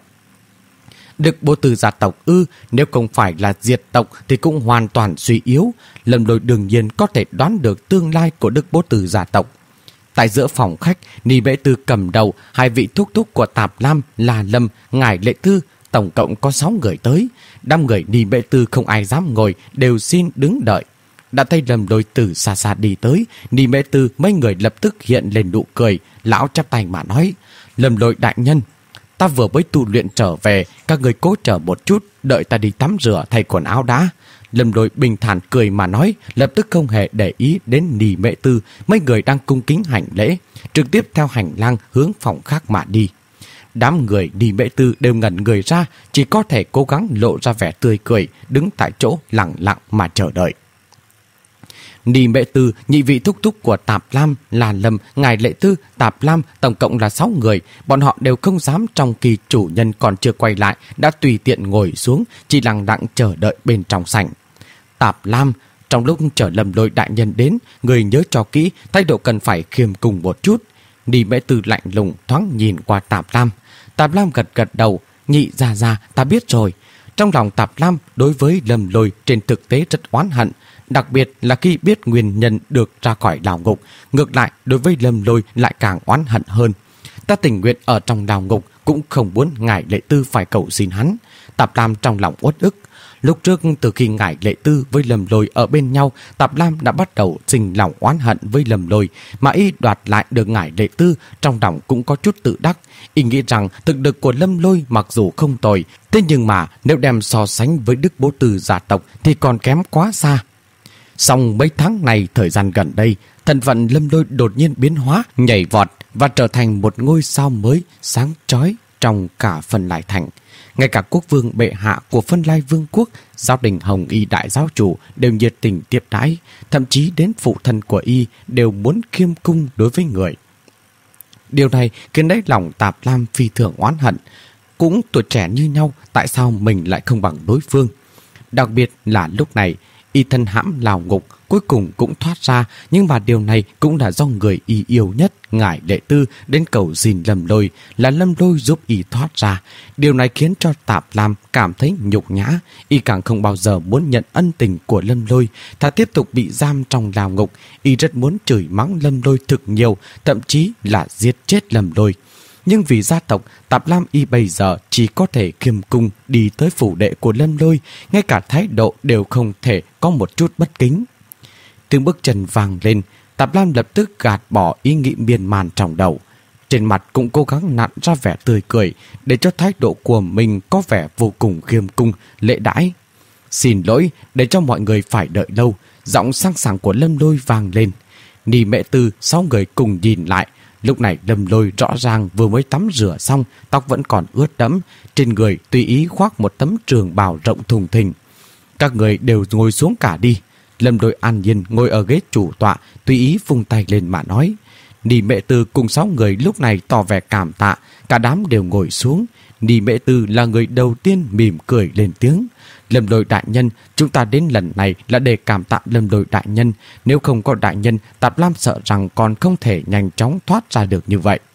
Đức Bố Từ gia tộc ư? Nếu không phải là diệt tộc thì cũng hoàn toàn suy yếu. Lâm Lôi đương nhiên có thể đoán được tương lai của Đức Bố Từ gia tộc. Tại giữa phòng khách, Ni Bệ Tư cầm đầu, hai vị thúc thúc của Tạp Lam, là Lâm, Ngải Lệ Tư, tổng cộng có sáu người tới. Đám người Ni Bệ Tư không ai dám ngồi, đều xin đứng đợi. đã thấy Lâm Lôi từ xa xa đi tới. Ni Mễ Tư mấy người lập tức hiện lên nụ cười. Lão chắp tay mà nói: Lâm Lôi đại nhân, ta vừa mới tu luyện trở về, các người cố chờ một chút, đợi ta đi tắm rửa thay quần áo đã. Lâm Lôi bình thản cười mà nói, lập tức không hề để ý đến Ni Mễ Tư mấy người đang cung kính hành lễ, trực tiếp theo hành lang hướng phòng khác mà đi. Đám người Ni Mễ Tư đều ngẩn người ra, chỉ có thể cố gắng lộ ra vẻ tươi cười, đứng tại chỗ lặng lặng mà chờ đợi. Ni Mễ Tư, nhị vị thúc thúc của Tạp Lam, là Lâm, Ngài Lệ Tư, Tạp Lam, tổng cộng là sáu người. Bọn họ đều không dám trong khi chủ nhân còn chưa quay lại, đã tùy tiện ngồi xuống, chỉ lặng lặng chờ đợi bên trong sảnh. Tạp Lam, trong lúc chờ Lâm Lôi đại nhân đến, người nhớ cho kỹ, thái độ cần phải khiêm cung một chút. Ni Mễ Tư lạnh lùng thoáng nhìn qua Tạp Lam. Tạp Lam gật gật đầu, nhị ra ra, ta biết rồi. Trong lòng Tạp Lam đối với Lâm Lôi trên thực tế rất oán hận, đặc biệt là khi biết nguyên nhân được ra khỏi lao ngục, ngược lại đối với Lâm Lôi lại càng oán hận hơn. Ta tình nguyện ở trong lao ngục cũng không muốn Ngài Lệ Tư phải cầu xin hắn. Tạp Lam trong lòng uất ức. Lúc trước từ khi Ngài Lệ Tư với Lâm Lôi ở bên nhau, Tạp Lam đã bắt đầu sinh lòng oán hận với Lâm Lôi, mà y đoạt lại được Ngài Lệ Tư, trong lòng cũng có chút tự đắc. Y nghĩ rằng thực lực của Lâm Lôi mặc dù không tồi, thế nhưng mà nếu đem so sánh với Đức Bố Từ gia tộc thì còn kém quá xa. Song mấy tháng này thời gian gần đây, thân phận Lâm Lôi đột nhiên biến hóa, nhảy vọt và trở thành một ngôi sao mới sáng chói trong cả Phân Lai Thành. Ngay cả quốc vương bệ hạ của Phân Lai Vương quốc, gia đình Hồng Y đại giáo chủ đều nhiệt tình tiếp đãi, thậm chí đến phụ thân của y đều muốn khiêm cung đối với người. Điều này khiến đáy lòng Tạp Lam phi thường oán hận. Cũng tuổi trẻ như nhau, tại sao mình lại không bằng đối phương? Đặc biệt là lúc này, y thân hãm lao ngục, cuối cùng cũng thoát ra, nhưng mà điều này cũng là do người y yêu nhất, Ngài Lệ Tư, đến cầu xin Lâm Lôi, là Lâm Lôi giúp y thoát ra. Điều này khiến cho Tạp Lam cảm thấy nhục nhã, y càng không bao giờ muốn nhận ân tình của Lâm Lôi, thà tiếp tục bị giam trong lao ngục. Y rất muốn chửi mắng Lâm Lôi thực nhiều, thậm chí là giết chết Lâm Lôi. Nhưng vì gia tộc, Tạp Lam y bây giờ chỉ có thể khiêm cung đi tới phủ đệ của Lâm Lôi, ngay cả thái độ đều không thể có một chút bất kính. Tiếng bước chân vang lên, Tạp Lam lập tức gạt bỏ ý nghĩ miên man trong đầu. Trên mặt cũng cố gắng nặn ra vẻ tươi cười, để cho thái độ của mình có vẻ vô cùng khiêm cung, lễ đãi. Xin lỗi, để cho mọi người phải đợi lâu, giọng sang sảng của Lâm Lôi vang lên. Ni Mễ Tư, sáu người cùng nhìn lại. Lúc này Lâm Lôi rõ ràng vừa mới tắm rửa xong, tóc vẫn còn ướt đẫm, trên người tùy ý khoác một tấm trường bào rộng thùng thình. Các người đều ngồi xuống cả đi. Lâm Lôi an nhiên ngồi ở ghế chủ tọa, tùy ý vung tay lên mà nói. Ni Mễ Tư cùng sáu người lúc này tỏ vẻ cảm tạ, cả đám đều ngồi xuống. Ni Mễ Tư là người đầu tiên mỉm cười lên tiếng. Lâm Lôi đại nhân, chúng ta đến lần này là để cảm tạ Lâm Lôi đại nhân. Nếu không có đại nhân, Tạp Lam sợ rằng còn không thể nhanh chóng thoát ra được như vậy.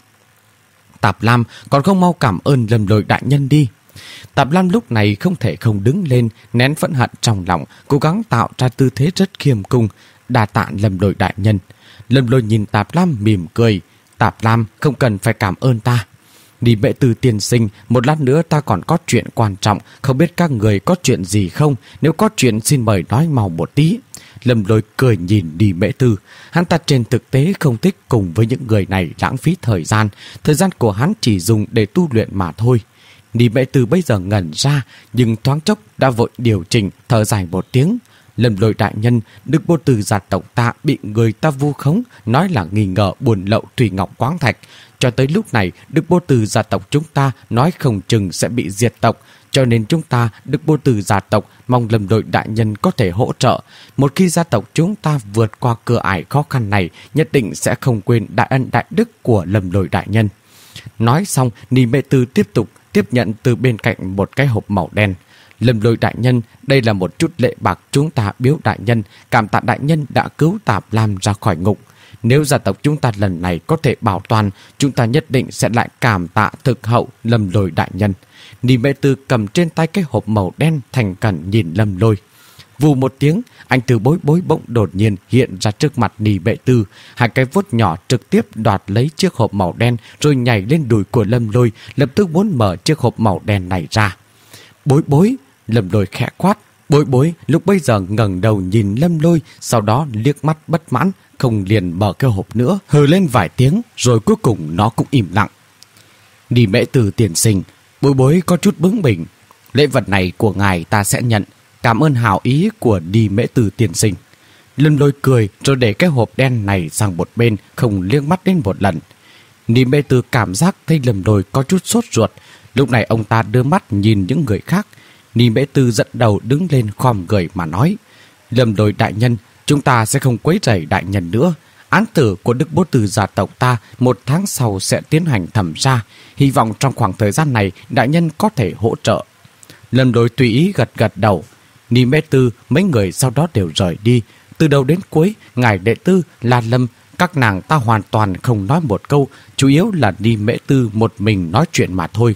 Tạp Lam còn không mau cảm ơn Lâm Lôi đại nhân đi. Tạp Lam lúc này không thể không đứng lên, nén phẫn hận trong lòng, cố gắng tạo ra tư thế rất khiêm cung, đa tạ Lâm Lôi đại nhân. Lâm Lôi nhìn Tạp Lam mỉm cười. Tạp Lam không cần phải cảm ơn ta. Ni Mễ Tư tiên sinh, một lát nữa ta còn có chuyện quan trọng, không biết các người có chuyện gì không? Nếu có chuyện xin mời nói mau một tí. Lâm Lôi cười nhìn Ni Mễ Tư. Hắn ta trên thực tế không thích cùng với những người này lãng phí thời gian. Thời gian của hắn chỉ dùng để tu luyện mà thôi. Ni Mễ Tư bây giờ ngẩn ra, nhưng thoáng chốc đã vội điều chỉnh, thở dài một tiếng. Lâm Lôi đại nhân, Đức Bố Từ gia tộc ta bị người ta vu khống, nói là nghi ngờ buôn lậu thủy ngọc quáng thạch. Cho tới lúc này, Đức Bố Từ gia tộc chúng ta nói không chừng sẽ bị diệt tộc. Cho nên chúng ta, Đức Bố Từ gia tộc, mong Lâm Lôi đại nhân có thể hỗ trợ. Một khi gia tộc chúng ta vượt qua cửa ải khó khăn này, nhất định sẽ không quên đại ân đại đức của Lâm Lôi đại nhân. Nói xong, Ni Mễ Tư tiếp tục tiếp nhận từ bên cạnh một cái hộp màu đen. Lâm Lôi đại nhân, đây là một chút lệ bạc chúng ta biếu đại nhân, cảm tạ đại nhân đã cứu Tạp Lam ra khỏi ngục. Nếu gia tộc chúng ta lần này có thể bảo toàn, chúng ta nhất định sẽ lại cảm tạ thực hậu Lâm Lôi đại nhân. Ni Mễ Tư cầm trên tay cái hộp màu đen, thành cẩn nhìn Lâm Lôi. Vù một tiếng, anh Từ Bối Bối bỗng đột nhiên hiện ra trước mặt Ni Mễ Tư. Hai cái vuốt nhỏ trực tiếp đoạt lấy chiếc hộp màu đen, rồi nhảy lên đùi của Lâm Lôi, lập tức muốn mở chiếc hộp màu đen này ra. Bối Bối, Lâm Lôi khẽ quát, Bối Bối lúc bấy giờ ngẩng đầu nhìn Lâm Lôi, sau đó liếc mắt bất mãn, không liền mở cái hộp nữa, hừ lên vài tiếng, rồi cuối cùng nó cũng im lặng. Đi Mễ Từ tiên sinh, Bối Bối có chút bướng bỉnh. Lễ vật này của ngài ta sẽ nhận, cảm ơn hảo ý của Đi Mễ Từ tiên sinh. Lâm Lôi cười rồi để cái hộp đen này sang một bên, không liếc mắt đến một lần. Đi Mễ Từ cảm giác thấy Lâm Lôi có chút sốt ruột. Lúc này ông ta đưa mắt nhìn những người khác. Ni Mễ Tư dẫn đầu đứng lên khom người mà nói: Lâm Lôi đại nhân, chúng ta sẽ không quấy rầy đại nhân nữa. Án tử của Đức Bố Từ gia tộc ta một tháng sau sẽ tiến hành thẩm tra. Hy vọng trong khoảng thời gian này đại nhân có thể hỗ trợ. Lâm Lôi tùy ý gật gật đầu. Ni Mễ Tư mấy người sau đó đều rời đi. Từ đầu đến cuối, ngài đệ tư, La Lâm, các nàng ta hoàn toàn không nói một câu, chủ yếu là Ni Mễ Tư một mình nói chuyện mà thôi.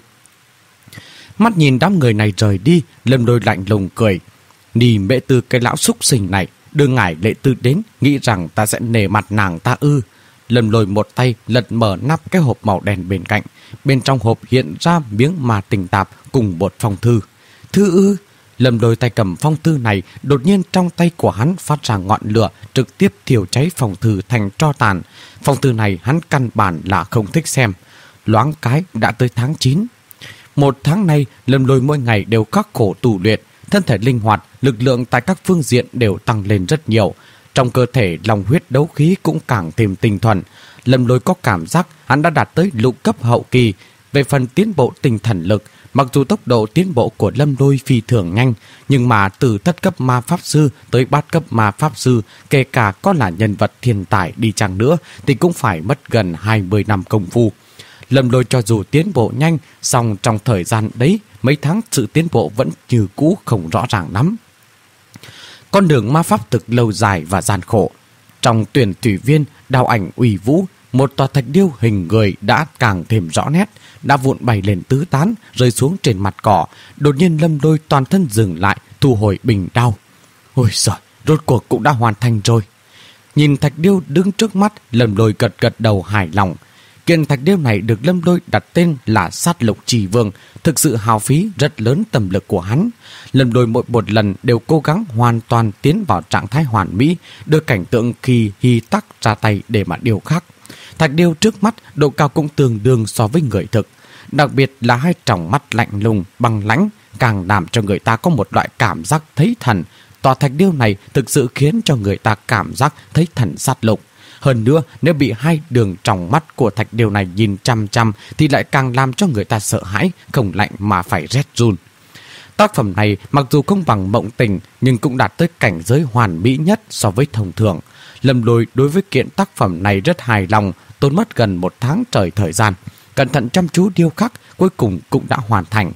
Mắt nhìn đám người này rời đi, Lâm Lôi lạnh lùng cười. Ni Mễ Tư cái lão súc sinh này, đưa ngài đệ tư đến, nghĩ rằng ta sẽ nể mặt nàng ta ư. Lâm Lôi một tay lật mở nắp cái hộp màu đen bên cạnh. Bên trong hộp hiện ra miếng ma tinh tạp cùng một phong thư. Thư ư? Lâm Lôi tay cầm phong thư này, đột nhiên trong tay của hắn phát ra ngọn lửa, trực tiếp thiêu cháy phong thư thành tro tàn. Phong thư này hắn căn bản là không thích xem. Loáng cái đã tới tháng chín. Một tháng nay, Lâm Lôi mỗi ngày đều khắc khổ tu luyện, thân thể linh hoạt, lực lượng tại các phương diện đều tăng lên rất nhiều. Trong cơ thể, lòng huyết đấu khí cũng càng thêm tinh thuần. Lâm Lôi có cảm giác hắn đã đạt tới lục cấp hậu kỳ. Về phần tiến bộ tinh thần lực, mặc dù tốc độ tiến bộ của Lâm Lôi phi thường nhanh, nhưng mà từ thất cấp ma pháp sư tới bát cấp ma pháp sư, kể cả có là nhân vật thiên tài đi chăng nữa, thì cũng phải mất gần hai mươi năm công phu. Lâm Lôi cho dù tiến bộ nhanh, song trong thời gian đấy, mấy tháng sự tiến bộ vẫn như cũ không rõ ràng lắm. Con đường ma pháp thực lâu dài và gian khổ. Trong tuyển thủy viên, đao ảnh uy vũ, một tòa thạch điêu hình người đã càng thêm rõ nét, đã vụn bay lên tứ tán, rơi xuống trên mặt cỏ. Đột nhiên Lâm Lôi toàn thân dừng lại, thu hồi bình đao. Ôi giời, rốt cuộc cũng đã hoàn thành rồi. Nhìn thạch điêu đứng trước mắt, Lâm Lôi gật gật đầu hài lòng. Kiện thạch điêu này được Lâm Lôi đặt tên là Sát Lục Trì Vương, thực sự hao phí rất lớn tâm lực của hắn. Lâm Lôi mỗi một lần đều cố gắng hoàn toàn tiến vào trạng thái hoàn mỹ, đưa cảnh tượng khi Hy Tắc ra tay để mà điều khắc. Thạch điêu trước mắt độ cao cũng tương đương so với người thực, đặc biệt là hai tròng mắt lạnh lùng, băng lãnh, càng làm cho người ta có một loại cảm giác thấy thần. Tòa thạch điêu này thực sự khiến cho người ta cảm giác thấy thần sát lục. Hơn nữa, nếu bị hai đường tròng mắt của thạch điêu này nhìn chăm chăm thì lại càng làm cho người ta sợ hãi, không lạnh mà phải rét run. Tác phẩm này mặc dù không bằng Mộng Tình nhưng cũng đạt tới cảnh giới hoàn mỹ nhất so với thông thường. Lâm Lôi đối với kiện tác phẩm này rất hài lòng, tốn mất gần một tháng trời thời gian. Cẩn thận chăm chú điêu khắc, cuối cùng cũng đã hoàn thành.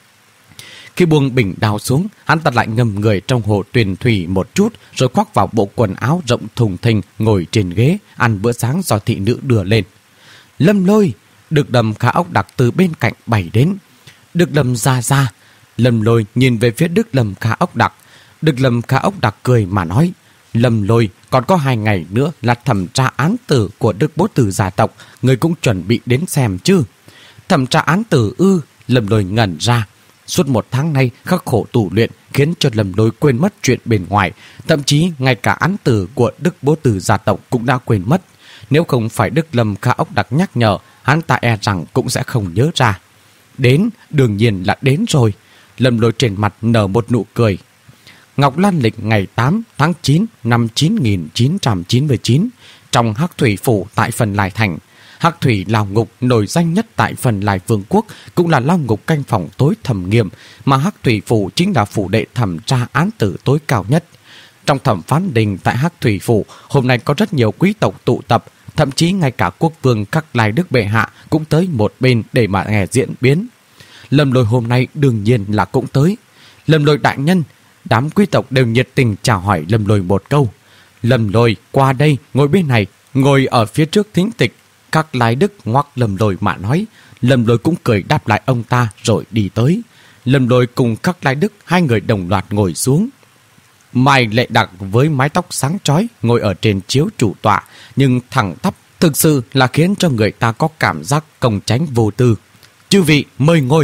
Khi buông bình đao xuống, hắn ta lại ngâm người trong hồ tuyền thủy một chút, rồi khoác vào bộ quần áo rộng thùng thình, ngồi trên ghế, ăn bữa sáng do thị nữ đưa lên. Lâm Lôi, Được Đầm Khả Ốc Đặc từ bên cạnh bày đến. Được Đầm ra ra. Lâm Lôi nhìn về phía Đức Lâm Khả Ốc Đặc. Đức Lâm Khả Ốc Đặc cười mà nói: Lâm Lôi, còn có hai ngày nữa là thẩm tra án tử của Đức Bố Từ gia tộc, người cũng chuẩn bị đến xem chứ? Thẩm tra án tử ư? Lâm Lôi ngẩn ra. Suốt một tháng nay khắc khổ tù luyện khiến cho Lâm Lôi quên mất chuyện bên ngoài, thậm chí ngay cả án tử của Đức Bố Từ gia tộc cũng đã quên mất. Nếu không phải Đức Lâm Khả Ốc Đặc nhắc nhở, hắn ta e rằng cũng sẽ không nhớ ra. Đến, đương nhiên là đến rồi. Lâm Lôi trên mặt nở một nụ cười. Ngọc Lan lịch ngày tám tháng chín năm chín nghìn chín trăm chín mươi chín, trong Hắc Thủy Phủ tại Phần Lai Thành. Hắc Thủy Lao Ngục nổi danh nhất tại Phần Lai Vương quốc, cũng là lao ngục canh phòng tối thẩm nghiêm, mà Hắc Thủy Phủ chính là phủ đệ thẩm tra án tử tối cao nhất. Trong thẩm phán đình tại Hắc Thủy Phủ, hôm nay có rất nhiều quý tộc tụ tập, thậm chí ngay cả quốc vương Các Lai Đức bệ hạ cũng tới một bên để mà nghe diễn biến. Lâm Lôi hôm nay đương nhiên là cũng tới. Lâm Lôi đại nhân. Đám quý tộc đều nhiệt tình chào hỏi Lâm Lôi một câu. Lâm Lôi qua đây, ngồi bên này. Ngồi ở phía trước thính tịch. Các Lai Đức ngoắc Lâm Lôi mà nói. Lâm Lôi cũng cười đáp lại ông ta rồi đi tới. Lâm Lôi cùng Các Lai Đức, hai người đồng loạt ngồi xuống. Mai Lệ Đặc với mái tóc sáng chói ngồi ở trên chiếu chủ tọa, nhưng thẳng tắp, thực sự là khiến cho người ta có cảm giác công chánh vô tư. Chư vị mời ngồi.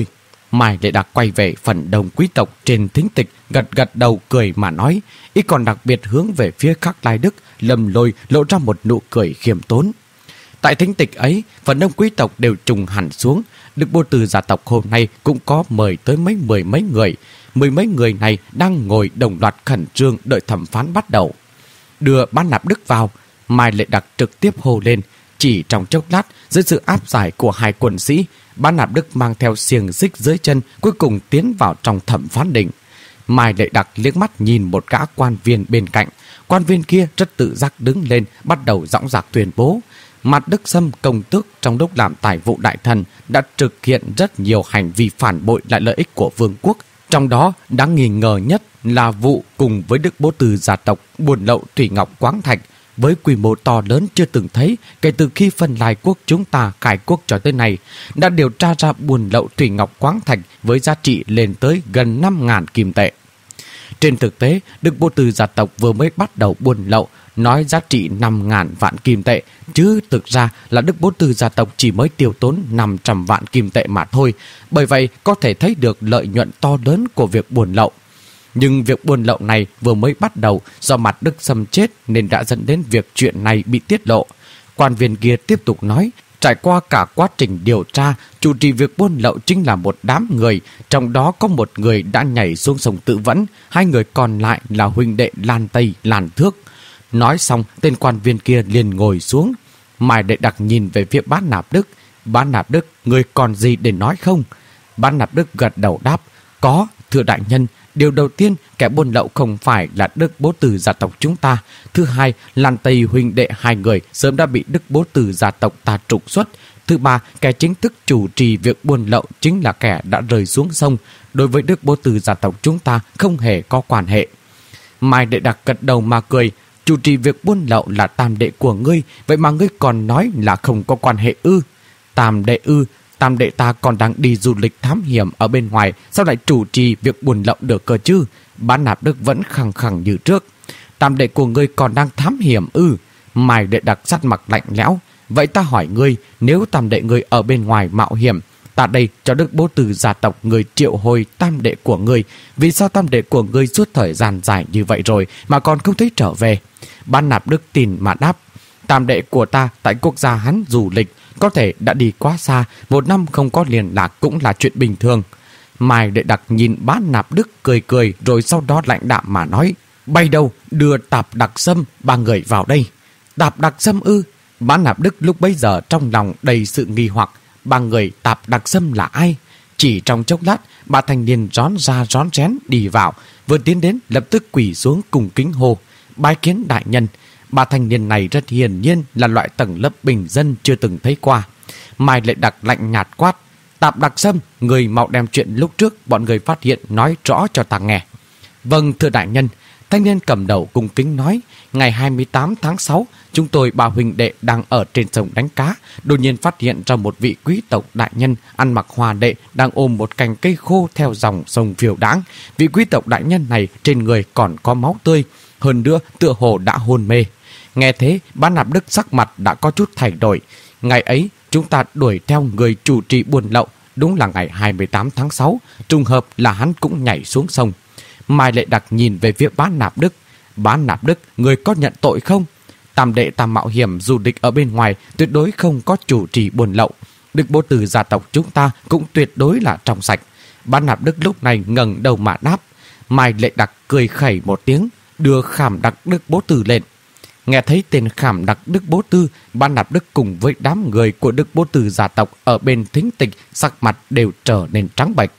Mai Lệ Đặc quay về phần đông quý tộc trên thính tịch, gật gật đầu cười mà nói, y còn đặc biệt hướng về phía Khắc Lai Đức. Lâm Lôi lộ ra một nụ cười khiêm tốn. Tại thính tịch ấy, phần đông quý tộc đều trùng hẳn xuống. Đức Bố Từ gia tộc hôm nay cũng có mời tới mấy mười mấy người. Mười mấy người này đang ngồi đồng loạt khẩn trương đợi thẩm phán bắt đầu. Đưa Bán Nạp Đức vào, Mai Lệ Đặc trực tiếp hô lên. Chỉ trong chốc lát, dưới sự áp giải của hai quân sĩ, Bán Nạp Đức mang theo xiềng xích dưới chân cuối cùng tiến vào trong thẩm phán đình. Mai Lệ Đặc liếc mắt nhìn một gã quan viên bên cạnh. Quan viên kia rất tự giác đứng lên, bắt đầu dõng dạc tuyên bố. Mạt Đức Sâm công tước trong lúc làm tài vụ đại thần đã thực hiện rất nhiều hành vi phản bội lại lợi ích của vương quốc. Trong đó đáng nghi ngờ nhất là vụ cùng với Đức Bố Từ gia tộc buôn lậu thủy ngọc khoáng thạch với quy mô to lớn chưa từng thấy kể từ khi phân Lai quốc chúng ta cải quốc cho tới nay, đã điều tra ra buôn lậu thủy ngọc khoáng thạch với giá trị lên tới gần năm nghìn kim tệ. Trên thực tế, Đức Bố Từ gia tộc vừa mới bắt đầu buôn lậu, nói giá trị năm nghìn vạn kim tệ, chứ thực ra là Đức Bố Từ gia tộc chỉ mới tiêu tốn năm trăm vạn kim tệ mà thôi. Bởi vậy, có thể thấy được lợi nhuận to lớn của việc buôn lậu. Nhưng việc buôn lậu này vừa mới bắt đầu, do Mạt Đức Sâm chết nên đã dẫn đến việc chuyện này bị tiết lộ. Quan viên kia tiếp tục nói, trải qua cả quá trình điều tra, chủ trì việc buôn lậu chính là một đám người, trong đó có một người đã nhảy xuống sông tự vẫn, hai người còn lại là huynh đệ Lan Tây, Lan Thước. Nói xong, tên quan viên kia liền ngồi xuống. Mai Lệ Đặc nhìn về phía Bán Nạp Đức. Bán Nạp Đức, người còn gì để nói không? Bán Nạp Đức gật đầu đáp, có, thưa đại nhân. Điều đầu tiên, kẻ buôn lậu không phải là Đức Bố Từ gia tộc chúng ta. Thứ hai, Lan Tây huynh đệ hai người sớm đã bị Đức Bố Từ gia tộc ta trục xuất. Thứ ba, kẻ chính thức chủ trì việc buôn lậu chính là kẻ đã rơi xuống sông. Đối với Đức Bố Từ gia tộc chúng ta không hề có quan hệ. Mai Lệ Đặc gật đầu mà cười. Chủ trì việc buôn lậu là tam đệ của ngươi, vậy mà ngươi còn nói là không có quan hệ ư? Tam đệ ư? Tam đệ ta còn đang đi du lịch thám hiểm ở bên ngoài, sao lại chủ trì việc buôn lậu được cơ chứ? Bán Nạp Đức vẫn khăng khăng như trước. Tam đệ của ngươi còn đang thám hiểm ư? Mai Lệ Đặc sắc mặt lạnh lẽo. Vậy ta hỏi ngươi, nếu tam đệ ngươi ở bên ngoài mạo hiểm, ta đây cho Đức Bố Từ gia tộc người triệu hồi tam đệ của ngươi, vì sao tam đệ của ngươi suốt thời gian dài như vậy rồi mà còn không thấy trở về? Bán Nạp Đức tin mà đáp, tam đệ của ta tại quốc gia hắn du lịch, có thể đã đi quá xa, một năm không có liên lạc cũng là chuyện bình thường. Mai Lệ Đặc nhìn Bán Nạp Đức cười cười, rồi sau đó lạnh đạm mà nói, bay đâu, đưa Tạp Đặc Sâm ba người vào đây. Tạp Đặc Sâm ư? Bán Nạp Đức lúc bấy giờ trong lòng đầy sự nghi hoặc, ba người Tạp Đặc Sâm là ai? Chỉ trong chốc lát, ba thanh niên rón ra rón rén đi vào, vừa tiến đến lập tức quỳ xuống cùng kính hô, bái kiến đại nhân. Ba thanh niên này rất hiển nhiên là loại tầng lớp bình dân chưa từng thấy qua. Mai Lệ Đặc lạnh nhạt quát, Tạp Đặc Sâm, người mau đem chuyện lúc trước bọn người phát hiện nói rõ cho ta nghe. Vâng, thưa đại nhân. Thanh niên cầm đầu cung kính nói, ngày hai mươi tám tháng sáu, chúng tôi ba huynh đệ đang ở trên sông đánh cá, đột nhiên phát hiện ra một vị quý tộc đại nhân ăn mặc hoa lệ đang ôm một cành cây khô theo dòng sông phiêu đãng. Vị quý tộc đại nhân này trên người còn có máu tươi, hơn nữa tựa hồ đã hôn mê. Nghe thế, Bán Nạp Đức sắc mặt đã có chút thay đổi. Ngày ấy, chúng ta đuổi theo người chủ trì buôn lậu, đúng là ngày hai mươi tám tháng sáu, trùng hợp là hắn cũng nhảy xuống sông. Mai Lệ Đặc nhìn về phía Bán Nạp Đức. Bán Nạp Đức, người có nhận tội không? Tam đệ ta mạo hiểm du lịch ở bên ngoài, tuyệt đối không có chủ trì buôn lậu. Đức Bố Từ gia tộc chúng ta cũng tuyệt đối là trong sạch. Bán Nạp Đức lúc này ngẩng đầu mà đáp. Mai Lệ Đặc cười khẩy một tiếng, đưa Khảm Đặc Đức Bố Từ lên. Nghe thấy tên Khảm Đặc Đức Bố Tư, Bán Nạp Đức cùng với đám người của Đức Bố Từ gia tộc ở bên thính tịch sắc mặt đều trở nên trắng bệch.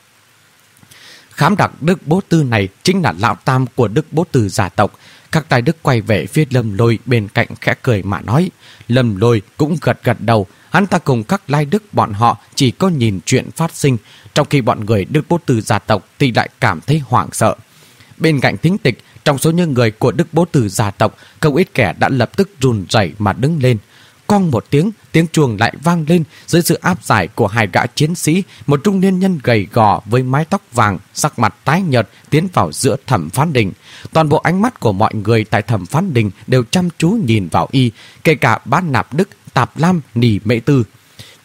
Khảm Đặc Đức Bố Tư này chính là lão tam của Đức Bố Từ gia tộc. Khắc Tài Đức quay về phía Lâm Lôi bên cạnh khẽ cười mà nói. Lâm Lôi cũng gật gật đầu. Hắn ta cùng Khắc Lai Đức bọn họ chỉ có nhìn chuyện phát sinh, trong khi bọn người Đức Bố Từ gia tộc thì lại cảm thấy hoảng sợ. Bên cạnh thính tịch, trong số những người của Đức Bố Từ gia tộc, không ít kẻ đã lập tức run rẩy mà đứng lên. Cong một tiếng, tiếng chuông lại vang lên. Dưới sự áp giải của hai gã chiến sĩ, một trung niên nhân gầy gò với mái tóc vàng, sắc mặt tái nhợt tiến vào giữa thẩm phán đình. Toàn bộ ánh mắt của mọi người tại thẩm phán đình đều chăm chú nhìn vào y, kể cả Bán Nạp Đức, Tạp Lam, Nỉ Mễ Tư.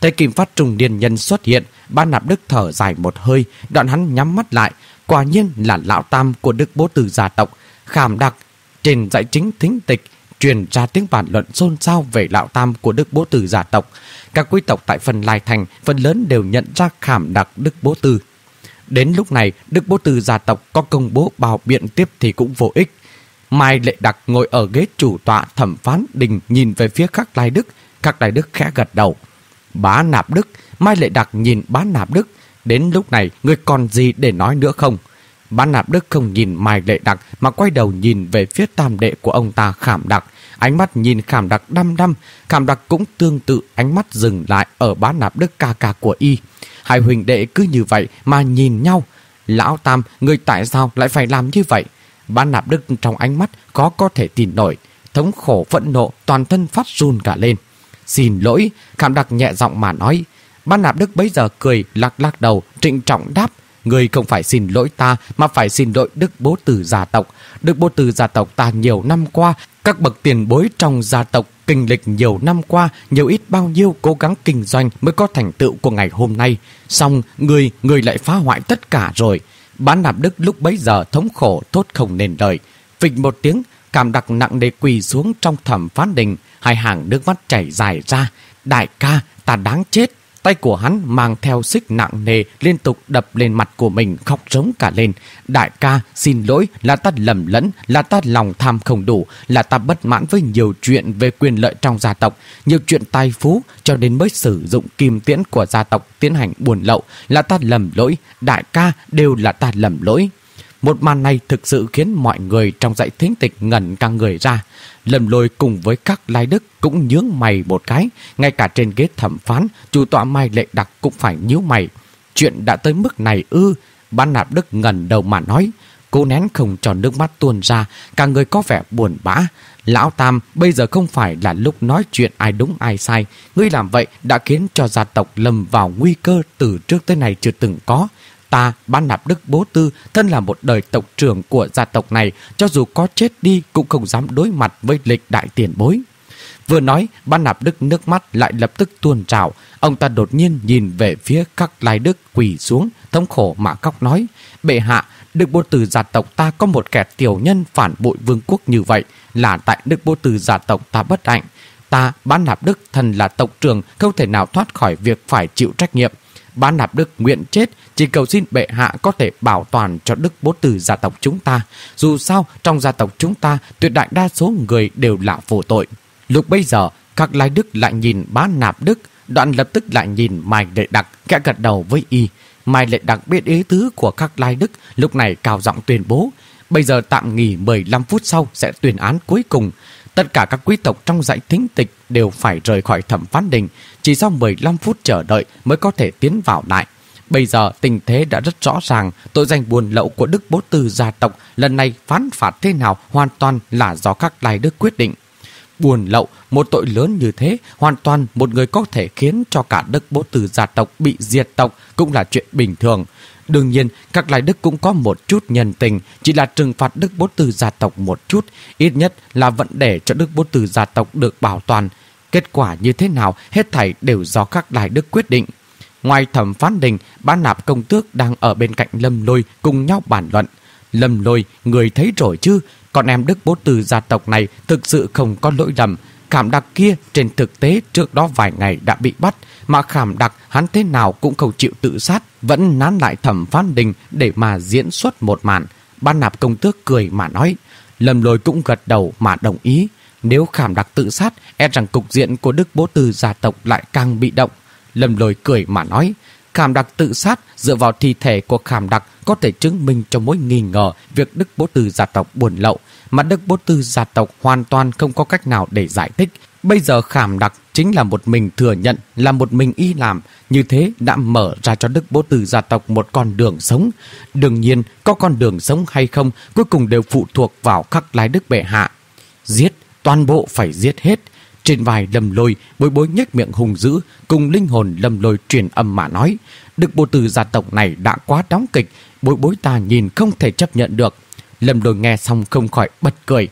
Thấy Kim Phát trung niên nhân xuất hiện, Bá Nạp Đức thở dài một hơi, đoạn hắn nhắm mắt lại. Quả nhiên là lão tam của Đức Bố Từ gia tộc. Khảm Đặc trên dãy chính thính tịch truyền ra tiếng bàn luận xôn xao về lão tam của Đức Bố Từ gia tộc. Các quý tộc tại Phần Lai Thành phần lớn đều nhận ra Khảm Đặc Đức Bố Từ. Đến lúc này, Đức Bố Từ gia tộc có công bố bào biện tiếp thì cũng vô ích. Mai Lệ Đặc ngồi ở ghế chủ tọa thẩm phán đình nhìn về phía Khắc Lai Đức. Khắc Lai Đức khẽ gật đầu. Bá Nạp Đức. Mai Lệ Đặc nhìn Bá Nạp Đức. Đến lúc này, ngươi còn gì để nói nữa không? Bá Nạp Đức không nhìn Mai Lệ Đặc mà quay đầu nhìn về phía tam đệ của ông ta Khảm Đặc. Ánh mắt nhìn Khảm Đặc đăm đăm. Khảm Đặc cũng tương tự, ánh mắt dừng lại ở Bá Nạp Đức ca ca của y. Hai huynh đệ cứ như vậy mà nhìn nhau. Lão tam, ngươi tại sao lại phải làm như vậy? Bá Nạp Đức trong ánh mắt khó có thể tin nổi. Thống khổ phẫn nộ, toàn thân phát run cả lên. Xin lỗi, Khảm Đặc nhẹ giọng mà nói. Bá Nạp Đức bấy giờ cười lắc lắc đầu, trịnh trọng đáp. Người không phải xin lỗi ta mà phải xin lỗi Đức Bố Từ gia tộc. Đức Bố Từ gia tộc ta nhiều năm qua, các bậc tiền bối trong gia tộc kinh lịch nhiều năm qua, nhiều ít bao nhiêu cố gắng kinh doanh mới có thành tựu của ngày hôm nay. Xong, người, người lại phá hoại tất cả rồi. Bá Nạp Đức lúc bấy giờ thống khổ thốt không nên lời. Phịch một tiếng, Khảm Đặc nặng nề quỳ xuống trong thẩm phán đình, hai hàng nước mắt chảy dài ra. Đại ca, ta đáng chết. Tay của hắn mang theo xích nặng nề liên tục đập lên mặt của mình, khóc rống cả lên. Đại ca, xin lỗi, là ta lầm lẫn, là ta lòng tham không đủ, là ta bất mãn với nhiều chuyện về quyền lợi trong gia tộc, nhiều chuyện tài phú, cho nên mới sử dụng kim tiễn của gia tộc tiến hành buôn lậu. Là ta lầm lỗi, đại ca, đều là ta lầm lỗi. Một màn này thực sự khiến mọi người trong dãy thính tịch ngẩn cả người ra. Lâm Lôi cùng với các Lai Đức cũng nhướng mày một cái. Ngay cả trên ghế thẩm phán, chủ tọa Mai Lệ Đặc cũng phải nhíu mày. Chuyện đã tới mức này ư? Bá Nạp Đức ngẩng đầu mà nói. Cô nén không cho nước mắt tuôn ra, cả người có vẻ buồn bã. Lão Tam, bây giờ không phải là lúc nói chuyện ai đúng ai sai. Ngươi làm vậy đã khiến cho gia tộc lâm vào nguy cơ từ trước tới nay chưa từng có. Ta, Bá Nạp Đức Bố Tư, thân là một đời tộc trưởng của gia tộc này, cho dù có chết đi cũng không dám đối mặt với lịch đại tiền bối. Vừa nói, Bá Nạp Đức nước mắt lại lập tức tuôn trào. Ông ta đột nhiên nhìn về phía các Lai Đức quỳ xuống, thống khổ mà khóc nói. Bệ hạ, Đức Bố Tư gia tộc ta có một kẻ tiểu nhân phản bội vương quốc như vậy, là tại Đức Bố Tư gia tộc ta bất hạnh. Ta, Bá Nạp Đức, thân là tộc trưởng, không thể nào thoát khỏi việc phải chịu trách nhiệm. Bá Nạp Đức nguyện chết, chỉ cầu xin bệ hạ có thể bảo toàn cho Đức Bố Từ gia tộc chúng ta. Dù sao, trong gia tộc chúng ta, tuyệt đại đa số người đều là vô tội. Lúc bây giờ, các Lai Đức lại nhìn Bá Nạp Đức, đoạn lập tức lại nhìn Mai Lệ Đặc, kẽ gật đầu với y. Mai Lệ Đặc biết ý tứ của các Lai Đức, lúc này cao giọng tuyên bố. Bây giờ tạm nghỉ mười lăm phút sau sẽ tuyên án cuối cùng. Tất cả các quý tộc trong dãy thính tịch đều phải rời khỏi thẩm phán đình. Chỉ sau mười lăm phút chờ đợi mới có thể tiến vào lại. Bây giờ tình thế đã rất rõ ràng. Tội danh buôn lậu của Đức Bố Tư gia tộc lần này phán phạt thế nào hoàn toàn là do các Lai Đức quyết định. Buôn lậu, một tội lớn như thế, hoàn toàn một người có thể khiến cho cả Đức Bố Tư gia tộc bị diệt tộc cũng là chuyện bình thường. Đương nhiên, các Lai Đức cũng có một chút nhân tình, chỉ là trừng phạt Đức Bố Tư gia tộc một chút, ít nhất là vẫn để cho Đức Bố Tư gia tộc được bảo toàn. Kết quả như thế nào, hết thảy đều do các Lai Đức quyết định. Ngoài thẩm phán đình, Bá Nạp công tước đang ở bên cạnh Lâm Lôi cùng nhau bàn luận. Lâm Lôi, người thấy rồi chứ, con em Đức Bố Tư gia tộc này thực sự không có lỗi lầm. Khảm Đặc kia trên thực tế trước đó vài ngày đã bị bắt, mà Khảm Đặc hắn thế nào cũng không chịu tự sát, vẫn nán lại thẩm phán đình để mà diễn xuất một màn. Bá Nạp công tước cười mà nói. Lâm Lôi cũng gật đầu mà đồng ý. Nếu Khảm Đặc tự sát, e rằng cục diện của Đức Bố Tư gia tộc lại càng bị động. Lâm Lôi cười mà nói. Khảm Đặc tự sát dựa vào thi thể của Khảm Đặc có thể chứng minh cho mối nghi ngờ việc Đức Bố Tư gia tộc buôn lậu, mà Đức Bố Tư gia tộc hoàn toàn không có cách nào để giải thích. Bây giờ Khảm Đặc chính là một mình thừa nhận, là một mình y làm, như thế đã mở ra cho Đức Bố Tư gia tộc một con đường sống. Đương nhiên, có con đường sống hay không cuối cùng đều phụ thuộc vào các Lai Đức bệ hạ. Giết, toàn bộ phải giết hết. Trên vai Lâm Lôi, Bối Bối nhếch miệng hùng dữ, cùng linh hồn Lâm Lôi truyền âm mà nói. Đức Bố Tư gia tộc này đã quá đóng kịch, Bối Bối ta nhìn không thể chấp nhận được. Lâm Lôi nghe xong không khỏi bật cười.